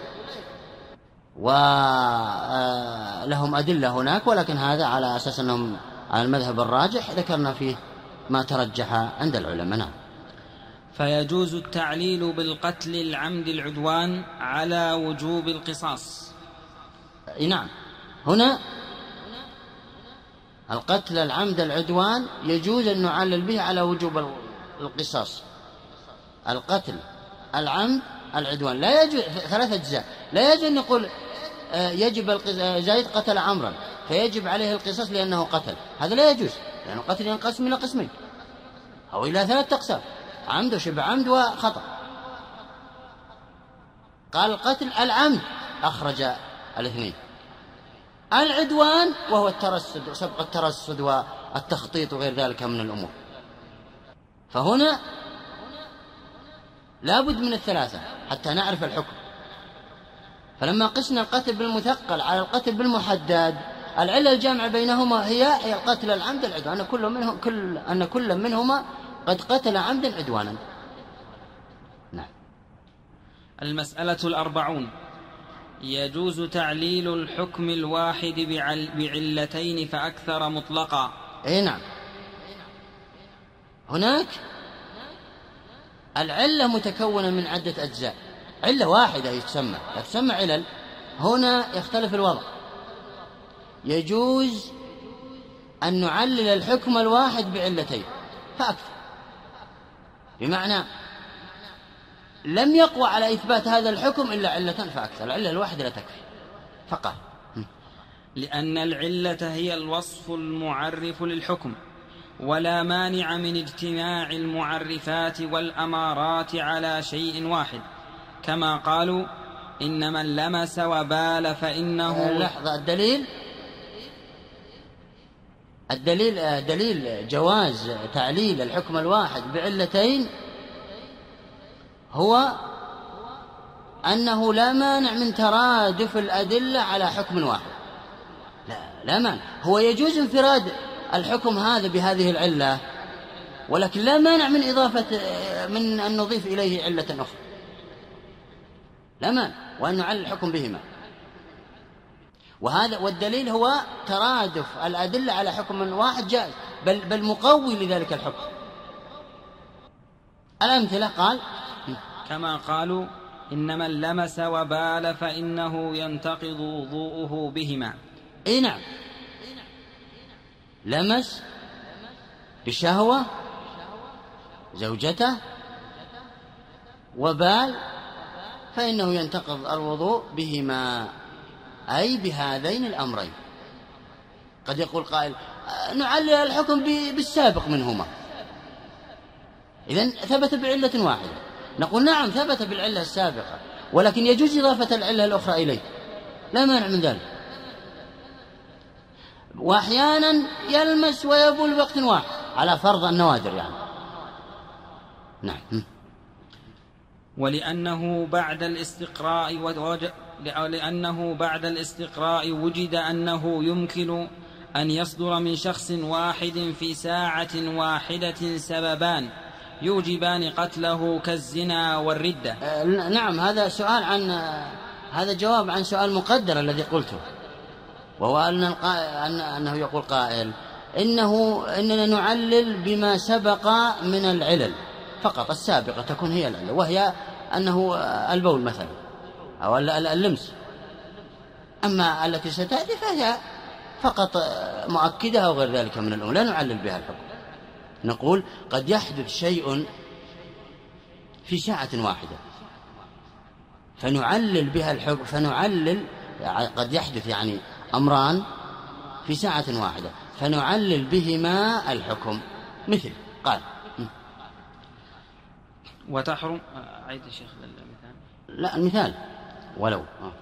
ولهم أدلة هناك، ولكن هذا على أساس أنهم على المذهب الراجح ذكرنا فيه ما ترجح عند العلماء. نعم. فيجوز التعليل بالقتل العمد العدوان على وجوب القصاص. نعم، هنا القتل العمد العدوان يجوز أن نعلل به على وجوب القصاص. القتل العمد العدوان لا يجوز 3 أجزاء. لا يجوز أن نقول يجب زيد قتل عمرا فيجب عليه القصاص لأنه قتل، هذا لا يجوز، لأنه قتل ينقسم إلى قسمين أو إلى 3 أقسام: عمد وشبه عمد وخطأ. قال القتل العمد أخرج الاثنين، العدوان وهو الترصد وسبق الترصد والتخطيط وغير ذلك من الأمور. فهنا لا بد من 3 حتى نعرف الحكم. فلما قسنا القتل بالمثقل على القتل بالمحدد، العلة الجامعة بينهما هي القتل العمد العدوان، أن كل منهما قد قتل عمدا عدوانا. نعم. المسألة 40 يجوز تعليل الحكم الواحد بعلتين فأكثر مطلقا. نعم، هناك العلة متكونة من عدة أجزاء، علة واحدة تسمى علل. هنا يختلف الوضع، يجوز أن نعلل الحكم الواحد بعلتين فأكثر، بمعنى لم يقوى على إثبات هذا الحكم إلا 2 فأكثر، العلة الواحدة لا تكفي. فقال لأن العلة هي الوصف المعرف للحكم، ولا مانع من اجتماع المعرفات والأمارات على شيء واحد، كما قالوا إن من لمس وبال فإنه. لحظة، دليل جواز تعليل الحكم الواحد بعلتين هو أنه لا مانع من ترادف الأدلة على حكم واحد. لا مانع، هو يجوز انفراد الحكم هذا بهذه العلة، ولكن لا مانع من أن نضيف إليه علة أخرى، لا مانع، وأن نعلل الحكم بهما. والدليل هو ترادف الأدلة على حكم واحد جائز، بل مقوي لذلك الحكم. الأمثلة قال كما قالوا إن من لمس وبال فإنه ينتقض وضوءه بهما. اي نعم، لمس بشهوة زوجته وبال فإنه ينتقض الوضوء بهما، أي بهذين الأمرين. قد يقول قائل نعلل الحكم بالسابق منهما، إذن ثبت بعلة واحدة. نقول نعم ثبت بالعلة السابقة، ولكن يجوز إضافة العلة الأخرى إليه، لا مانع من ذلك. وأحيانا يلمس ويبول بوقت واحد على فرض النوادر يعني. نعم. ولأنه بعد الاستقراء وجد أنه يمكن أن يصدر من شخص واحد في ساعة واحدة سببان يوجبان قتله كالزنا والردة. نعم، هذا جواب عن سؤال مقدر الذي قلته، وهو أنه يقول قائل إننا نعلل بما سبق من العلل فقط، السابقة تكون هي العلة، وهي أنه البول مثلا أو اللمس، أما التي ستأتي فهي فقط مؤكدة أو غير ذلك من الأمور، لا نعلل بها الحكم. نقول قد يحدث شيء في ساعة واحدة فنعلل بها الحكم، قد يحدث يعني أمران في ساعة واحدة فنعلل بهما الحكم، مثل قال وتحرم. عيد الشيخ المثال. لا، المثال ولو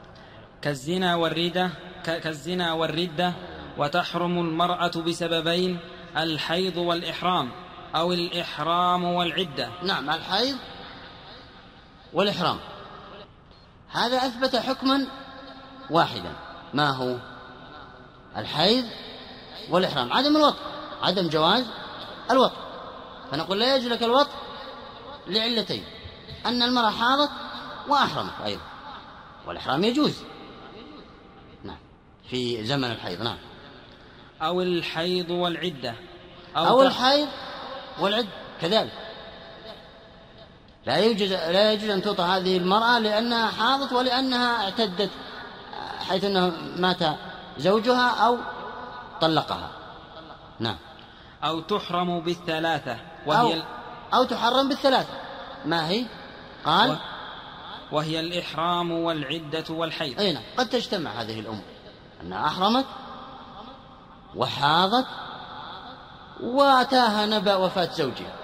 كالزنا والردة. وتحرم المرأة بسببين: الحيض والإحرام، أو الإحرام والعدة. نعم، الحيض والإحرام، هذا أثبت حكما واحدا، ما هو؟ الحيض والإحرام، عدم الوطء، عدم جواز الوطء. فنقول لا يجوز لك الوطء لعلتين: أن المرأة حاضت وأحرمت أيضا، والإحرام يجوز نعم في زمن الحيض. نعم. أو الحيض والعدة، أو الحيض والعدة كذلك، لا يجوز أن تطأ هذه المرأة لأنها حاضت ولأنها اعتدت، حيث أنه مات زوجها أو طلقها. نعم. أو تحرم بالثلاثة، أو تحرم بالثلاثة، ما هي؟ قال وهي الإحرام والعدة والحيض. أين قد تجتمع هذه الأمور، أنها أحرمت وحاضت وأتاها نبأ وفاة زوجها،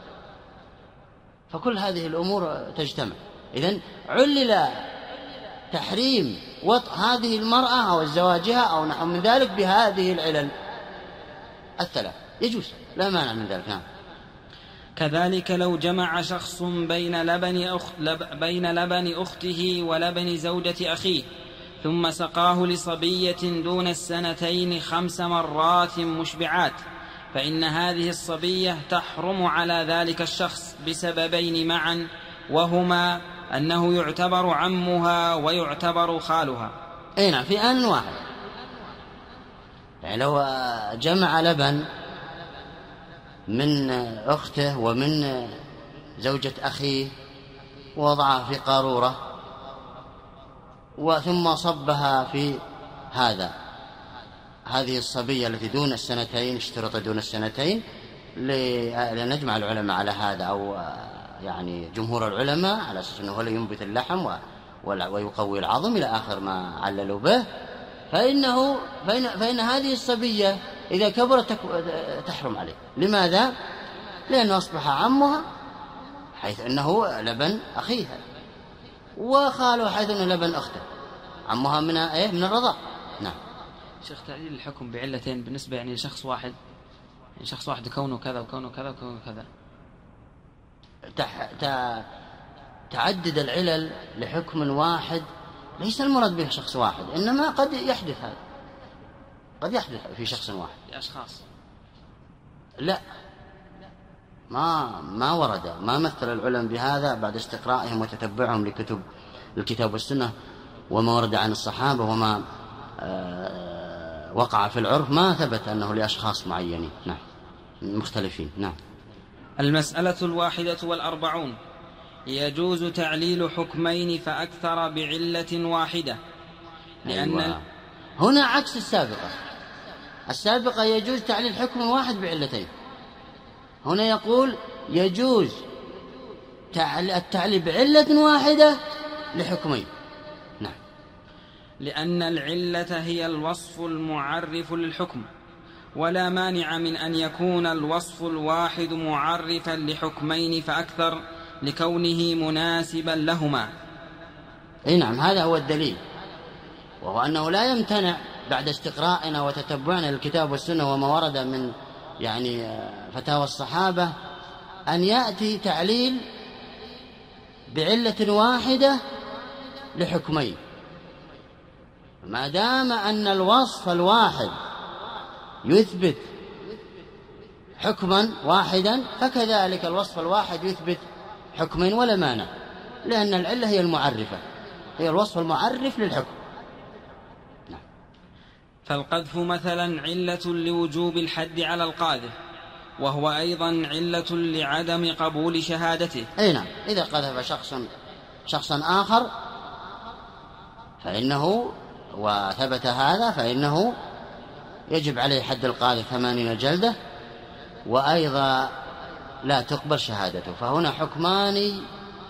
فكل هذه الأمور تجتمع. إذن علل تحريم وطء هذه المرأة أو زواجها أو نحو من ذلك بهذه العلل الثلاث، يجوز، لا مانع من ذلك. نعم. كذلك لو جمع شخص بين لبن أخته ولبن زوجة أخيه، ثم سقاه لصبية دون السنتين 5 مرات مشبعات، فإن هذه الصبية تحرم على ذلك الشخص بسببين معا، وهما أنه يعتبر عمها ويعتبر خالها. نعم، في آن واحد. يعني لو جمع لبن من أخته ومن زوجة أخيه ووضعها في قارورة ثم صبها في هذه الصبية التي دون السنتين، اشترط دون السنتين، لنجمع العلماء على هذا، أو يعني جمهور العلماء على أساس أنه هو ينبت اللحم ويقوي العظم إلى آخر ما عللوا به، فإن هذه الصبية إذا كبرت تحرم عليه. لماذا؟ لأنه أصبح عمها حيث أنه لبن أخيها، وخاله حيث أنه لبن أخته، عمها من الرضاع. نعم. شيخ، تعليل الحكم بعلتين بالنسبة يعني لشخص واحد، يعني شخص واحد كونه كذا وكونه كذا وكونه كذا. تعدد العلل لحكم واحد ليس المراد به شخص واحد، إنما قد يحدث هذا، قد يحدث في شخص واحد. لأشخاص لا، ما ورد، ما مثل العلم بهذا بعد استقرائهم وتتبعهم لكتب الكتاب والسنة وما ورد عن الصحابة وما وقع في العرف، ما ثبت أنه لأشخاص معينين. نعم، مختلفين. نعم. المسألة 41. يجوز تعليل حكمين فأكثر بعلة واحدة، لأن أيوة. هنا عكس السابقة يجوز تعليل حكم واحد بعلتين، هنا يقول يجوز التعليل بعلة واحدة لحكمين. نعم. لأن العلة هي الوصف المعرف للحكم، ولا مانع من أن يكون الوصف الواحد معرفا لحكمين فأكثر لكونه مناسبا لهما. نعم، هذا هو الدليل، وهو أنه لا يمتنع بعد استقرائنا وتتبعنا للكتاب والسنة وما ورد من فتاوى الصحابة أن يأتي تعليل بعلة واحدة لحكمين، ما دام أن الوصف الواحد يثبت حكما واحدا فكذلك الوصف الواحد يثبت حكمين ولا مانع، لأن العلة هي المعرفة، هي الوصف المعرف للحكم. نعم. فالقذف مثلا علة لوجوب الحد على القاذف، وهو أيضا علة لعدم قبول شهادته. أي نعم، إذا قذف شخصا آخر فإنه وثبت هذا فإنه يجب عليه حد القاذف 80 جلدة، وأيضا لا تقبل شهادته. فهنا حكمان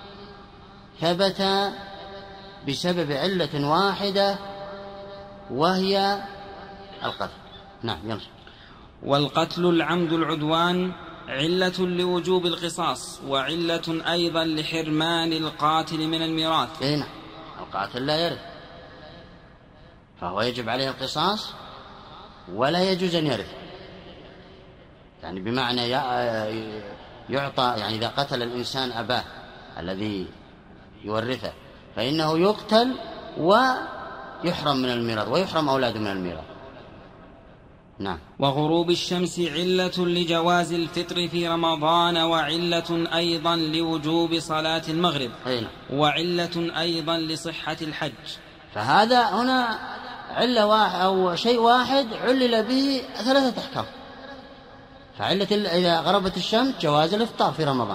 ثبت بسبب علة واحدة وهي القتل. نعم، يلا. والقتل العمد العدوان علة لوجوب القصاص، وعلة أيضا لحرمان القاتل من الميراث. نعم، القاتل لا يرث فهو يجب عليه القصاص ولا يجوز أن يرث، يعني بمعنى يعطى، يعني إذا قتل الإنسان أباه الذي يورثه فإنه يقتل ويحرم من الميراث ويحرم أولاده من الميراث. نعم. وغروب الشمس علة لجواز الفطر في رمضان، وعلة أيضا لوجوب صلاة المغرب، وعلة أيضا لصحة الحج. فهذا هنا علة واحد أو شيء واحد علل به 3 أحكام. فعلة إذا غربت الشمس جواز الإفطار في رمضان،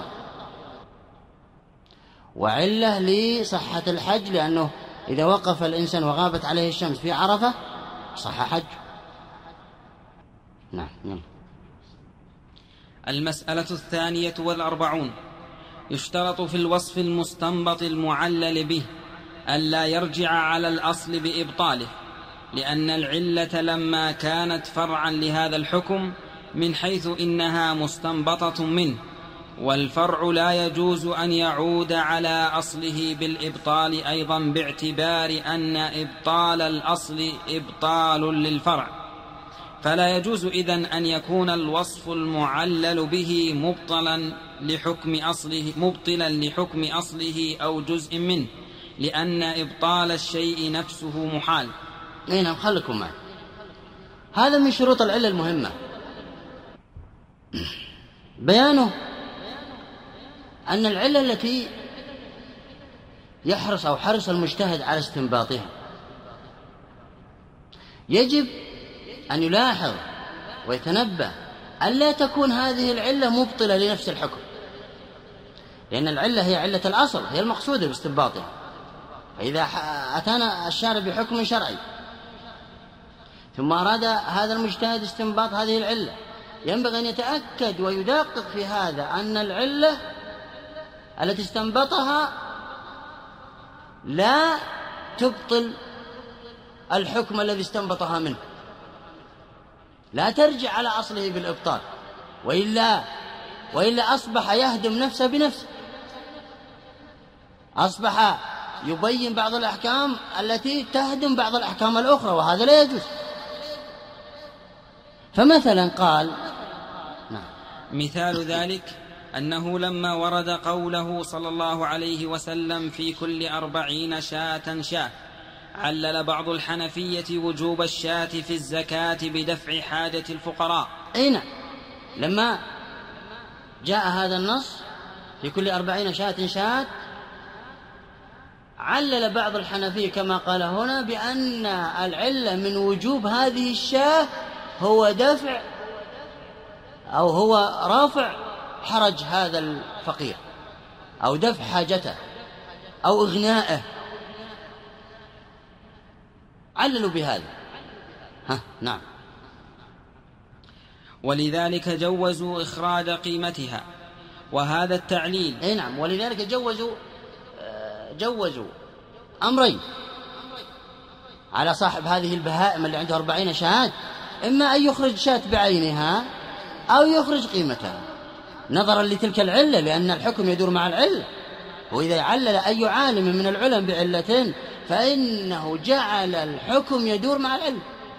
وعلة لصحة الحج لأنه إذا وقف الإنسان وغابت عليه الشمس في عرفة صح حج. نعم. المسألة 42. يشترط في الوصف المستنبط المعلل به ألا يرجع على الأصل بإبطاله، لأن العلة لما كانت فرعا لهذا الحكم من حيث إنها مستنبطة منه، والفرع لا يجوز أن يعود على أصله بالإبطال أيضا، باعتبار أن إبطال الأصل إبطال للفرع، فلا يجوز إذن أن يكون الوصف المعلل به مبطلا لحكم أصله أو جزء منه، لأن إبطال الشيء نفسه محال. نعم، خلكم معي، هذا من شروط العلة المهمة، بيانه أن العلة التي حرص المجتهد على استنباطها يجب أن يلاحظ ويتنبه ألا تكون هذه العلة مبطلة لنفس الحكم، لأن العلة هي علة الأصل، هي المقصودة باستنباطها. فإذا أتانا الشارع بحكم شرعي ثم أراد هذا المجتهد استنباط هذه العلة، ينبغي أن يتأكد ويدقق في هذا أن العلة التي استنبطها لا تبطل الحكم الذي استنبطها منه، لا ترجع على أصله بالإبطال، وإلا أصبح يهدم نفسه بنفسه، أصبح يبين بعض الأحكام التي تهدم بعض الأحكام الأخرى، وهذا لا يجوز. فمثلا قال مثال ذلك أنه لما ورد قوله صلى الله عليه وسلم في كل 40 شاة، علل بعض الحنفية وجوب الشاة في الزكاة بدفع حاجة الفقراء. أين لما جاء هذا النص في كل 40 شاة، علل بعض الحنفية كما قال هنا بأن العلة من وجوب هذه الشاة هو دفع أو هو رافع حرج هذا الفقير، أو دفع حاجته، أو إغنائه، عللوا بهذا. نعم. ولذلك جوزوا إخراج قيمتها، وهذا التعليل. نعم، ولذلك جوزوا أمرين على صاحب هذه البهائم اللي عنده 40 شاة، إما أن يخرج شاة بعينها أو يخرج قيمتها، نظرا لتلك العلة، لأن الحكم يدور مع العلة. وإذا علل أي عالم من العلم بعلتين فإنه جعل الحكم يدور مع العلة.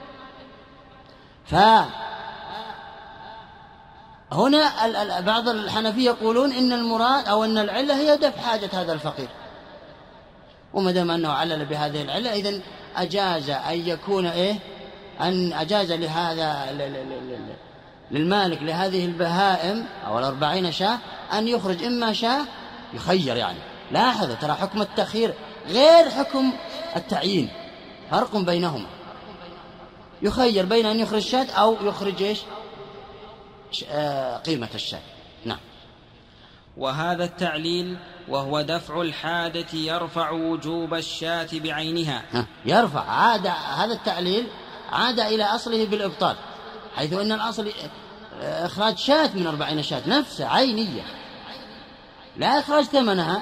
فهنا بعض الحنفية يقولون إن المراد أو أن العلة هي دفع حاجة هذا الفقير، وما دام أنه علل بهذه العلة إذن أجاز أن يكون أن أجاز لهذا للمالك لهذه البهائم أو 40 شاة أن يخرج إما شاة، يخير يعني. لاحظ ترى حكم التخيير غير حكم التعيين، فرق بينهما. يخير بين أن يخرج شاة أو يخرج قيمة الشاة. نعم. وهذا التعليل وهو دفع الحاجة يرفع وجوب الشاة بعينها. يرفع هذا التعليل عاد إلى أصله بالإبطال، حيث أن الأصل إخراج شاة من 40 شاة نفسها عينية، لا إخراج ثمنها.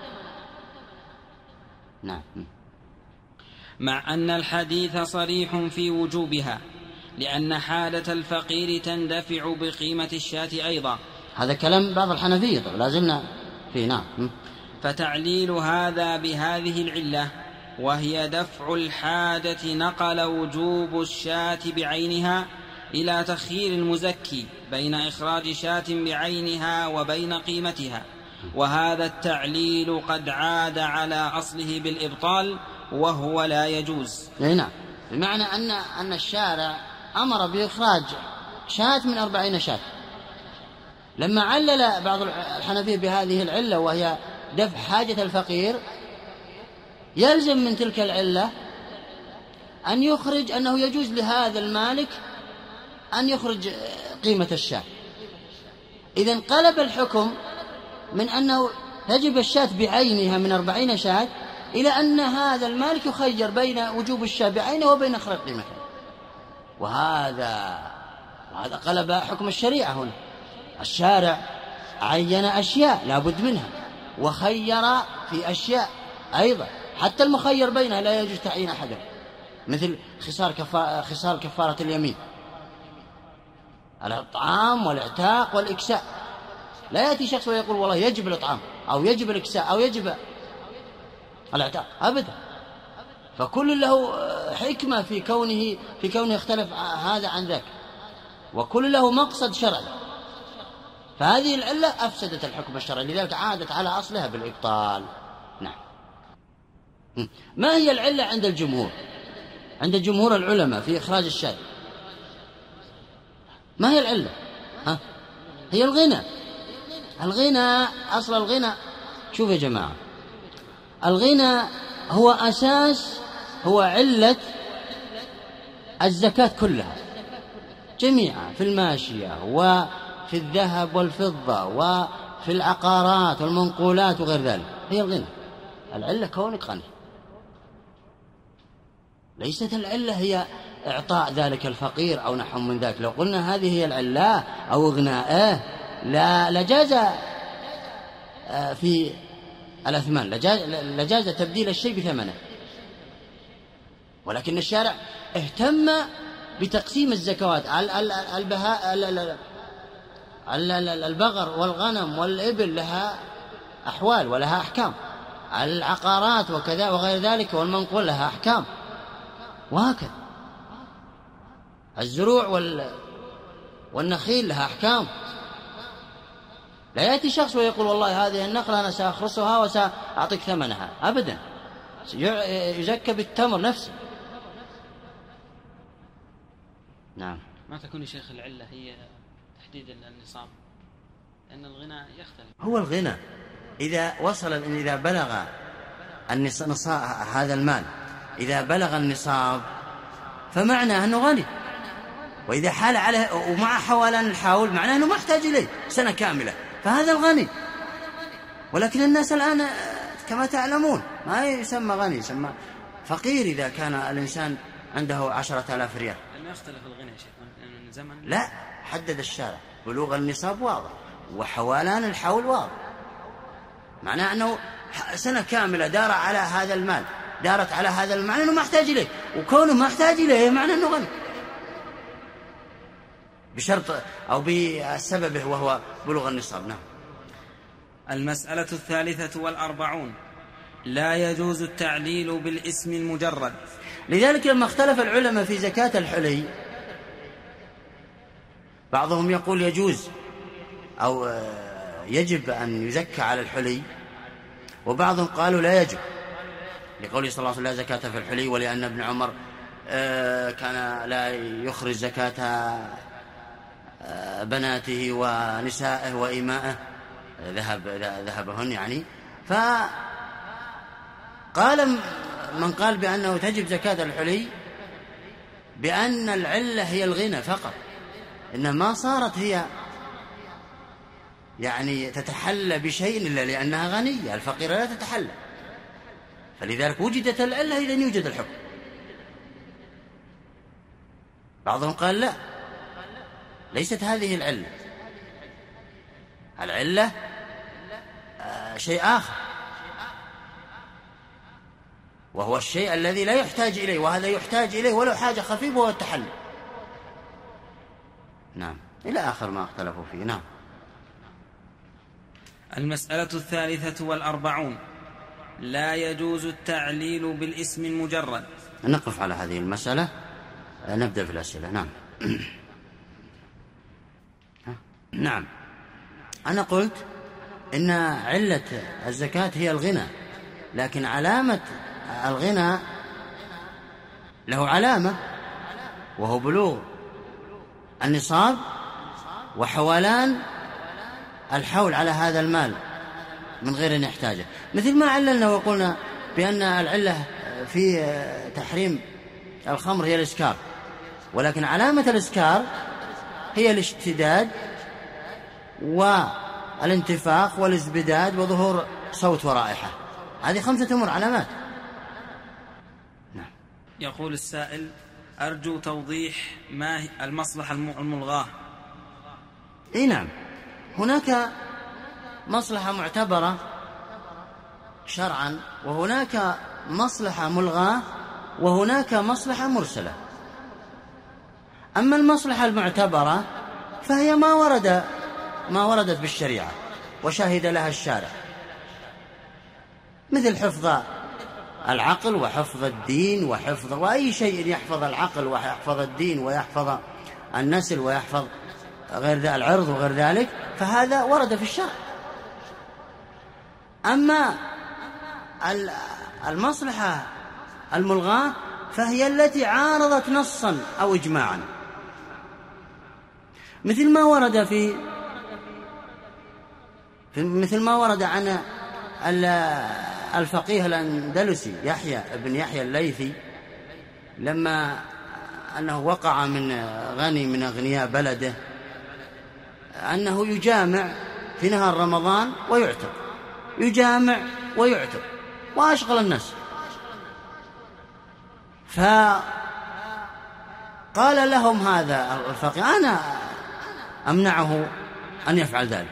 نعم. مع أن الحديث صريح في وجوبها، لأن حالة الفقير تندفع بقيمة الشاة أيضا. هذا كلام بعض الحنفية، لازلنا فيه. نعم. فتعليل هذا بهذه العلة وهي دفع الحاجة نقل وجوب الشاة بعينها إلى تخيير المزكي بين إخراج شاة بعينها وبين قيمتها، وهذا التعليل قد عاد على أصله بالإبطال وهو لا يجوز. نعم، بمعنى أن الشارع أمر بإخراج شاة من 40 شاة. لما علل بعض الحنفية بهذه العلة وهي دفع حاجة الفقير، يلزم من تلك العلة أن يخرج أنه يجوز لهذا المالك أن يخرج قيمة الشاة. إذن قلب الحكم من أنه تجب الشاة بعينها من 40 شاة إلى أن هذا المالك يخير بين وجوب الشاة بعينه وبين إخراج قيمتها. وهذا قلب حكم الشريعة. هنا الشارع عين أشياء لا بد منها، وخير في أشياء أيضا، حتى المخير بينها لا يجوز تعيين أحدا، مثل خصال كفارة اليمين، الإطعام والإعتاق والإكساء. لا يأتي شخص ويقول والله يجب الإطعام أو يجب الإكساء أو يجب الإعتاق أبدا، فكل له حكمة في كونه يختلف هذا عن ذاك، وكل له مقصد شرعي. فهذه العلة أفسدت الحكم الشرعي، لذلك عادت على أصلها بالإبطال. نعم. ما هي العلة عند الجمهور؟ عند جمهور العلماء في إخراج الشاة ما هي العلة؟ هي الغنى. أصل الغنى، شوف يا جماعة، الغنى هو أساس، هو علة الزكاة كلها جميعا، في الماشية وفي الذهب والفضة وفي العقارات والمنقولات وغير ذلك. هي الغنى، العلة كونك غني. ليست العلة هي إعطاء ذلك الفقير أو نحو من ذلك. لو قلنا هذه هي العلة أو إغناءه لجاز في الأثمان، لجاز تبديل الشيء بثمنه، ولكن الشارع اهتم بتقسيم الزكوات. البقر والغنم والإبل لها أحوال ولها أحكام، العقارات وكذا وغير ذلك والمنقول لها أحكام، وهكذا الزروع والنخيل لها أحكام. لا يأتي شخص ويقول والله هذه النخلة أنا سأخرسها وسأعطيك ثمنها، أبدا، يزكى بالتمر نفسه. نعم. ما تكون شيخ العلة هي تحديد النصاب؟ لأن الغنى يختلف. هو الغنى إذا بلغ النصاب، هذا المال إذا بلغ النصاب فمعناه أنه غني، وإذا حال عليه ومع حوالان الحول معناه أنه ما يحتاج إليه سنة كاملة، فهذا الغني. ولكن الناس الآن كما تعلمون ما يسمى غني، يسمى فقير إذا كان الإنسان عنده 10,000 ريال. لما يختلف الغنى يا شيخ من زمن؟ لا، حدد الشارع بلوغ النصاب واضح وحوالان الحول واضح، معناه أنه سنة كاملة دار على هذا المال، دارت على هذا المال أنه ما يحتاج إليه، وكونه ما يحتاج إليه معناه أنه غني بشرط أو بسببه وهو بلوغ النصاب. نعم. المسألة 43 لا يجوز التعليل بالاسم المجرد. لذلك لما اختلف العلماء في زكاة الحلي، بعضهم يقول يجوز أو يجب أن يزكى على الحلي، وبعضهم قالوا لا يجب، لقوله صلى الله عليه وسلم لا زكاة في الحلي، ولأن ابن عمر كان لا يخرج زكاة بناته ونسائه وإمائه، ذهبهن يعني. فقال من قال بأنه تجب زكاة الحلي بأن العلة هي الغنى فقط، إنها ما صارت هي يعني تتحلى بشيء إلا لأنها غنية، الفقيرة لا تتحلى، فلذلك وجدت العلة إذا يوجد الحكم. بعضهم قال لا، ليست هذه العلة، العلة شيء آخر، وهو الشيء الذي لا يحتاج إليه، وهذا يحتاج إليه ولو حاجة خفيفة، وهو التحلي. نعم، إلى آخر ما اختلفوا فيه. نعم. المسألة 43 لا يجوز التعليل بالاسم المجرد. نقف على هذه المسألة، نبدأ في الأسئلة. نعم. نعم، أنا قلت إن علة الزكاة هي الغنى، لكن علامة الغنى له علامة، وهو بلوغ النصاب وحولان الحول على هذا المال من غير أن يحتاجه، مثل ما عللنا وقلنا بأن العلة في تحريم الخمر هي الإسكار، ولكن علامة الإسكار هي الاشتداد والانتفاخ والازبداد وظهور صوت ورائحة، هذه 5 أمور علامات. نعم. يقول السائل: أرجو توضيح ما المصلحة الملغاة. نعم، هناك مصلحة معتبرة شرعا، وهناك مصلحة ملغاة، وهناك مصلحة مرسلة. أما المصلحة المعتبرة فهي ما وردت بالشريعة وشهد لها الشارع، مثل حفظ العقل وحفظ الدين وأي شيء يحفظ العقل ويحفظ الدين ويحفظ النسل ويحفظ غير ذلك العرض وغير ذلك، فهذا ورد في الشرع. أما المصلحة الملغاة فهي التي عارضت نصا أو إجماعا، مثل ما ورد عن الفقيه الأندلسي يحيى بن يحيى الليثي، لما أنه وقع من غني من أغنياء بلده أنه يجامع في نهار رمضان ويعتق، يجامع ويعتق وأشغل الناس، فقال لهم هذا الفقيه: أنا أمنعه أن يفعل ذلك،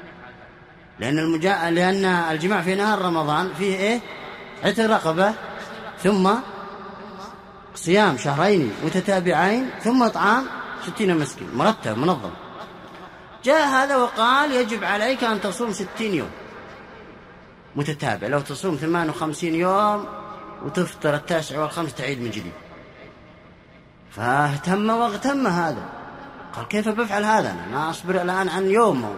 لأن الجماع في نهار رمضان فيه عتق رقبة ثم صيام شهرين متتابعين ثم إطعام 60 مسكين مرتب منظم. جاء هذا وقال يجب عليك أن تصوم 60 يوم متتابع، لو تصوم 58 يوم وتفطر 9 و5 تعيد من جديد. فاهتم واغتم هذا، قال كيف بفعل هذا، أنا ما أصبر الآن عن يوم.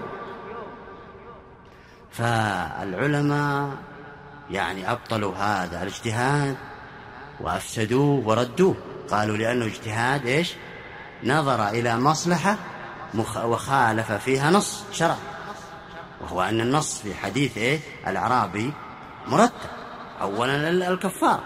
فالعلماء يعني أبطلوا هذا الاجتهاد وأفسدوه وردوه، قالوا لأنه اجتهاد إيش؟ نظر إلى مصلحة وخالف فيها نص شرع، وهو أن النص في حديث إيه؟ الأعرابي مرتب، أولا الكفار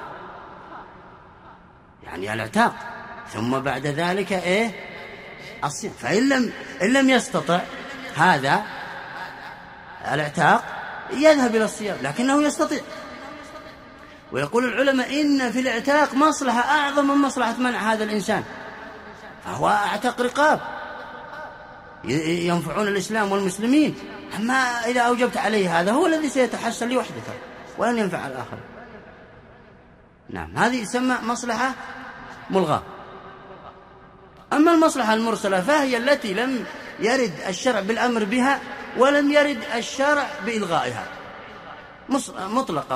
يعني الاعتاق، ثم بعد ذلك إيه؟ الصيام. فإن لم يستطع هذا الاعتاق يذهب إلى الصيام، لكنه يستطيع. ويقول العلماء إن في الاعتاق مصلحة أعظم من مصلحة منع هذا الإنسان، فهو اعتق رقاب ينفعون الإسلام والمسلمين. أما إذا أوجبت عليه هذا هو الذي سيتحسن لوحده ولن ينفع الآخر. نعم، هذه يسمى مصلحة ملغاة. أما المصلحة المرسلة فهي التي لم يرد الشرع بالأمر بها ولم يرد الشرع بإلغائها، مطلقة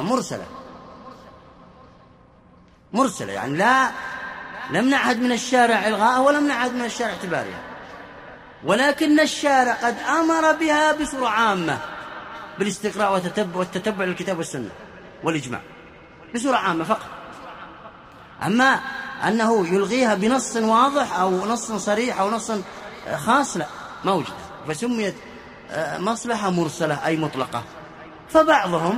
مرسلة يعني لم نعهد من الشارع إلغاءها ولم نعهد من الشارع اعتبارها، ولكن الشارع قد أمر بها بصورة عامة بالاستقراء والتتبع للكتاب والسنة والإجماع بصورة عامة فقط. أما أنه يلغيها بنص واضح أو نص صريح أو نص خاص لا، ما وجد، فسميت مصلحة مرسلة أي مطلقة. فبعضهم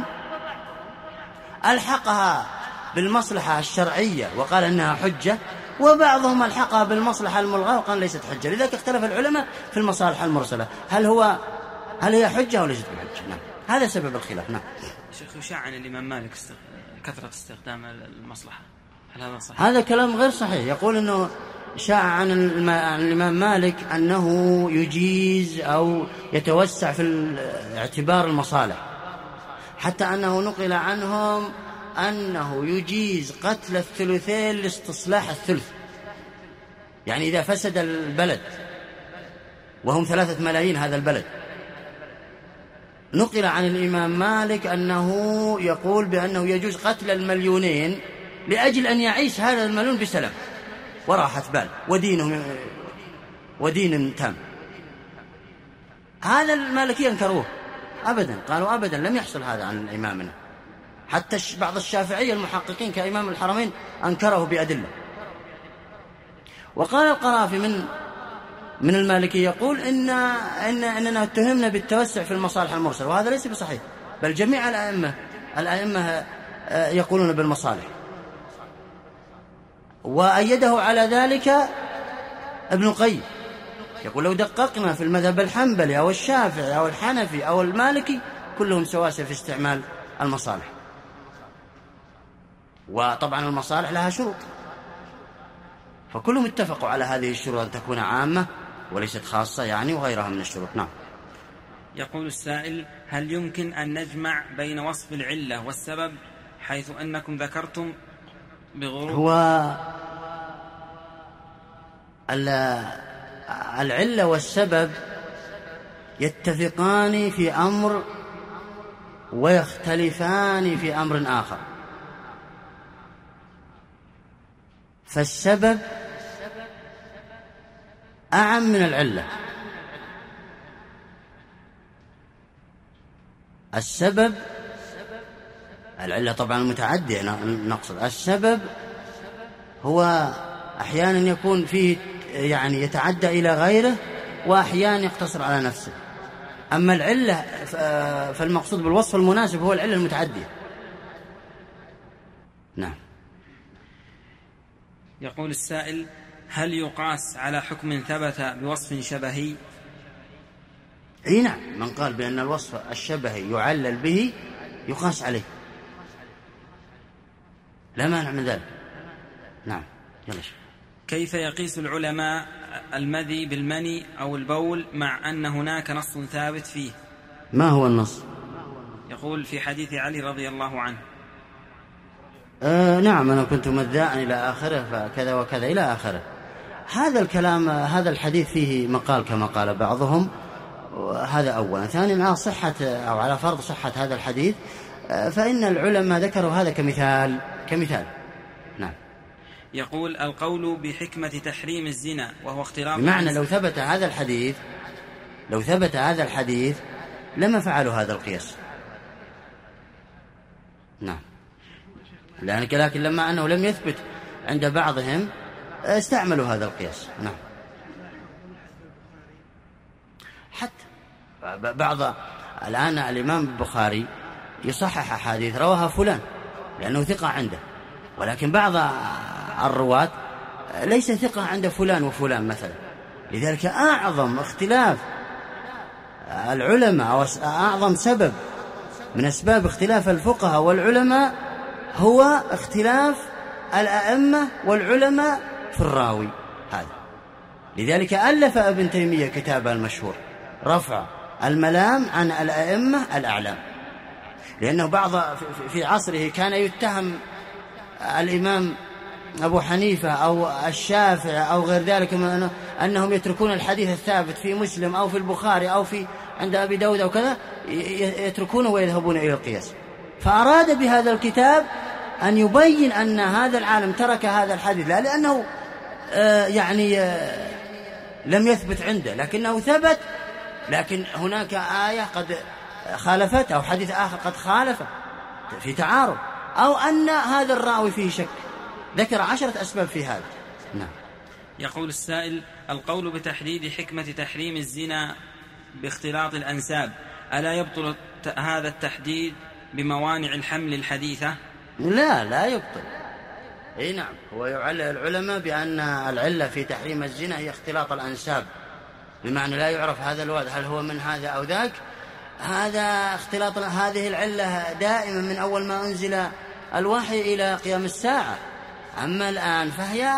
ألحقها بالمصلحة الشرعية وقال إنها حجة، وبعضهم ألحقها بالمصلحة الملغاة وقال ليست حجة. لذلك اختلف العلماء في المصالح المرسلة، هل هي حجة أو ليست بحجة. نعم، هذا سبب الخلاف. نعم. شيخ، يشاع عن الإمام مالك كثرة استخدام المصلحة، هل هذا صحيح؟ هذا كلام غير صحيح. يقول إنه شاع عن الإمام مالك أنه يجيز أو يتوسع في اعتبار المصالح، حتى أنه نقل عنهم أنه يجيز قتل الثلثين لاستصلاح الثلث. يعني إذا فسد البلد وهم 3 ملايين هذا البلد، نقل عن الإمام مالك أنه يقول بأنه يجوز قتل 2,000,000 لأجل أن يعيش هذا 1,000,000 بسلام وراحة بال ودين تام. هذا المالكية انكروه أبدا، قالوا أبدا لم يحصل هذا عن إمامنا. حتى بعض الشافعية المحققين كإمام الحرمين أنكره بأدلة. وقال القرافي من المالكية يقول إننا اتهمنا بالتوسع في المصالح المرسلة، وهذا ليس بصحيح، بل جميع الأئمة يقولون بالمصالح. وأيده على ذلك ابن القيم، يقول لو دققنا في المذهب الحنبلي أو الشافعي أو الحنفي أو المالكي كلهم سواسية في استعمال المصالح. وطبعا المصالح لها شروط، فكلهم اتفقوا على هذه الشروط أن تكون عامة وليست خاصة يعني، وغيرها من الشروط. نعم. يقول السائل: هل يمكن أن نجمع بين وصف العلة والسبب، حيث أنكم ذكرتم بغروب؟ هو العلة والسبب يتفقان في أمر ويختلفان في أمر آخر. فالسبب أعم من العلة. السبب، العلة طبعا متعدية نقصد، السبب هو أحيانا يكون فيه يعني يتعدى إلى غيره، وأحيانا يقتصر على نفسه. أما العلة فالمقصود بالوصف المناسب هو العلة المتعدية. نعم. يقول السائل: هل يقاس على حكم ثبت بوصف شبهي؟ اي نعم، من قال بأن الوصف الشبهي يعلل به يقاس عليه، لا مانع من ذلك. نعم. يلا. كيف يقيس العلماء المذي بالمني أو البول مع أن هناك نص ثابت فيه؟ ما هو النص؟ يقول: في حديث علي رضي الله عنه. نعم، أنا كنت مذاء إلى آخره فكذا وكذا إلى آخره. هذا الكلام، هذا الحديث فيه مقال كما قال بعضهم، هذا أولا. ثانيا، على صحة أو على فرض صحة هذا الحديث فإن العلماء ذكروا هذا كمثال. نعم. يقول: القول بحكمة تحريم الزنا وهو اختلاط، بمعنى لو ثبت هذا الحديث لما فعلوا هذا القياس. نعم. لكن لما أنه لم يثبت عند بعضهم استعملوا هذا القياس. نعم. حتى بعض الآن الإمام البخاري يصحح أحاديث رواها فلان لأنه ثقة عنده، ولكن بعض الرواة ليس ثقة عند فلان وفلان مثلا. لذلك أعظم اختلاف العلماء أو أعظم سبب من أسباب اختلاف الفقهاء والعلماء هو اختلاف الأئمة والعلماء في الراوي هذا. لذلك ألف ابن تيمية كتابه المشهور رفع الملام عن الأئمة الأعلام، لأنه بعض في عصره كان يتهم الإمام أبو حنيفة أو الشافعي أو غير ذلك من أنهم يتركون الحديث الثابت في مسلم أو في البخاري أو في عند أبي داود أو كذا، يتركونه ويذهبون إلى القياس. فأراد بهذا الكتاب أن يبين أن هذا العالم ترك هذا الحديث لا لأنه لم يثبت عنده، لكنه ثبت، لكن هناك آية قد خالفت أو حديث آخر قد خالف في تعارض، أو أن هذا الراوي فيه شك. ذكر 10 أسباب في هذا. نعم. يقول السائل: القول بتحديد حكمة تحريم الزنا باختلاط الأنساب ألا يبطل هذا التحديد بموانع الحمل الحديثة؟ لا يبطل. نعم. هو يعلل العلماء بأن العلة في تحريم الزنا هي اختلاط الأنساب، بمعنى لا يعرف هذا الولد هل هو من هذا أو ذاك. هذا اختلاط، هذه العلة دائما من أول ما أنزل الوحي إلى قيام الساعة. أما الآن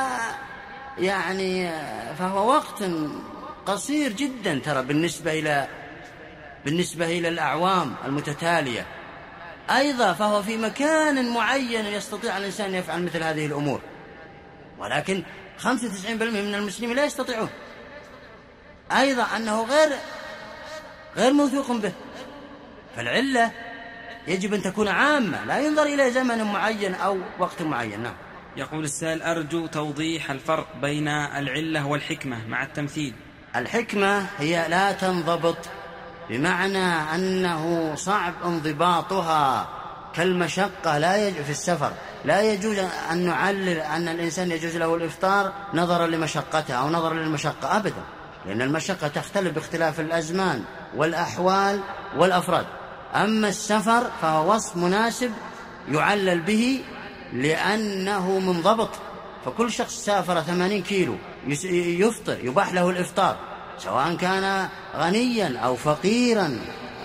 فهو وقت قصير جدا ترى بالنسبة إلى الأعوام المتتالية. أيضا فهو في مكان معين يستطيع الإنسان يفعل مثل هذه الأمور، ولكن 95% من المسلمين لا يستطيعون. أيضا أنه غير موثوق به. فالعلة يجب أن تكون عامة، لا ينظر إلى زمن معين أو وقت معين. نعم. يقول السائل: أرجو توضيح الفرق بين العلة والحكمة مع التمثيل. الحكمة هي لا تنضبط، بمعنى أنه صعب انضباطها، كالمشقة في السفر لا يجوز أن نعلل أن الإنسان يجوز له الإفطار نظرا لمشقته أو نظرا للمشقة أبدا، لأن المشقة تختلف باختلاف الأزمان والأحوال والأفراد. أما السفر فهو وصف مناسب يعلل به لأنه منضبط. فكل شخص سافر 80 كيلو يفطر، يباح له الإفطار، سواء كان غنيا أو فقيرا،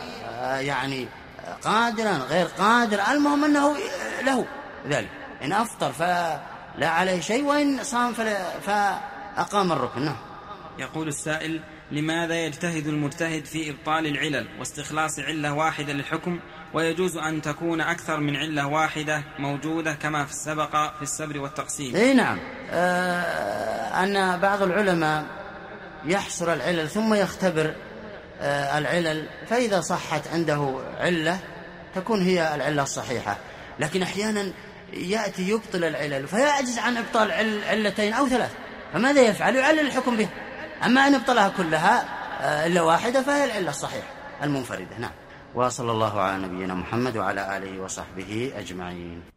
قادرا غير قادر، المهم أنه له ذلك. إن أفطر فلا عليه شيء، وإن صام فأقام الركن. يقول السائل: لماذا يجتهد المجتهد في إبطال العلل واستخلاص علة واحدة للحكم، ويجوز أن تكون أكثر من علة واحدة موجودة كما في السبق في السبر والتقسيم؟ نعم. أن بعض العلماء يحصر العلل ثم يختبر العلل، فإذا صحت عنده علة تكون هي العلة الصحيحة. لكن أحيانا يأتي يبطل العلل فيعجز عن إبطال علتين أو 3، فماذا يفعل؟ يعلل الحكم به. أما أن ابطلها كلها إلا واحدة فهي العلة الصحيحة المنفردة. نعم. وصلى الله على نبينا محمد وعلى آله وصحبه أجمعين.